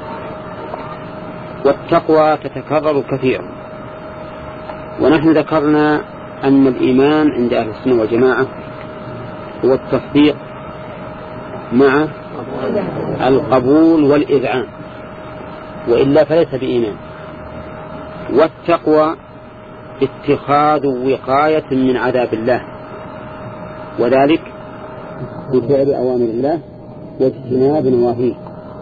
والتقوى تتكرر كثيرا. ونحن ذكرنا أن الإيمان عند أهل السنة والجماعة هو التصديق مع القبول والإذعان، وإلا فليس بإيمان. والتقوى اتخاذ وقاية من عذاب الله، وذلك بفعل أوامر الله واجتناب نواهيه،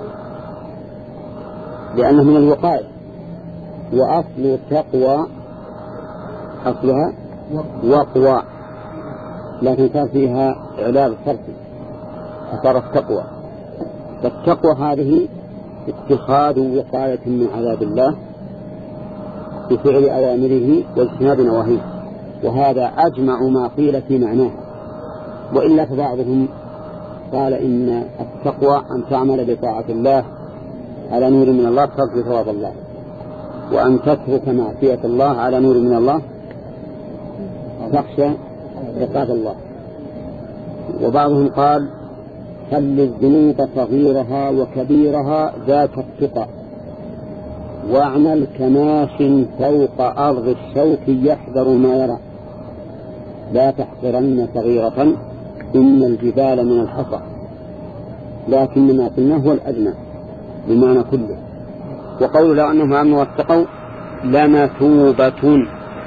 لأنه من الوقاية. وأصل التقوى أصلها وقوى، لكن صار فيها إعلال صرفي فصارت تقوى. فالتقوى هذه اتخاذ وقاية من عذاب الله بفعل أوامره واجتناب نواهيه، وهذا أجمع ما قيل في معناه. وإلا فبعضهم قال إن التقوى أن تعمل بطاعة الله على نور من الله ترجو ثواب الله، وأن تترك معصية الله على نور من الله تخشى عقاب الله. وبعضهم قال خل الذنوب صغيرها وكبيرها ذاك التقى، واعمل كماش فوق أرض الشوك يحذر ما يرى، لا تحقرن صغيرة إن الجبال من الحصى، لكن ما قلناه هو الأدنى بمعنى كله. وقول لو أنهم آمنوا واتقوا لمثوبة،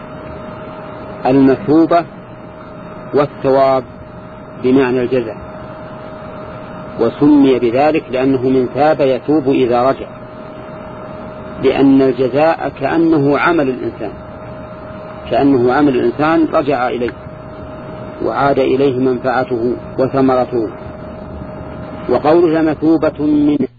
المثوبة والثواب بمعنى الجزاء، وسمي بذلك لأنه من ثاب يتوب إذا رجع، لأن الجزاء كأنه عمل الإنسان، كأنه عمل الإنسان رجع إليه وعاد إليه منفعته وثمرته. وقوله لمثوبة من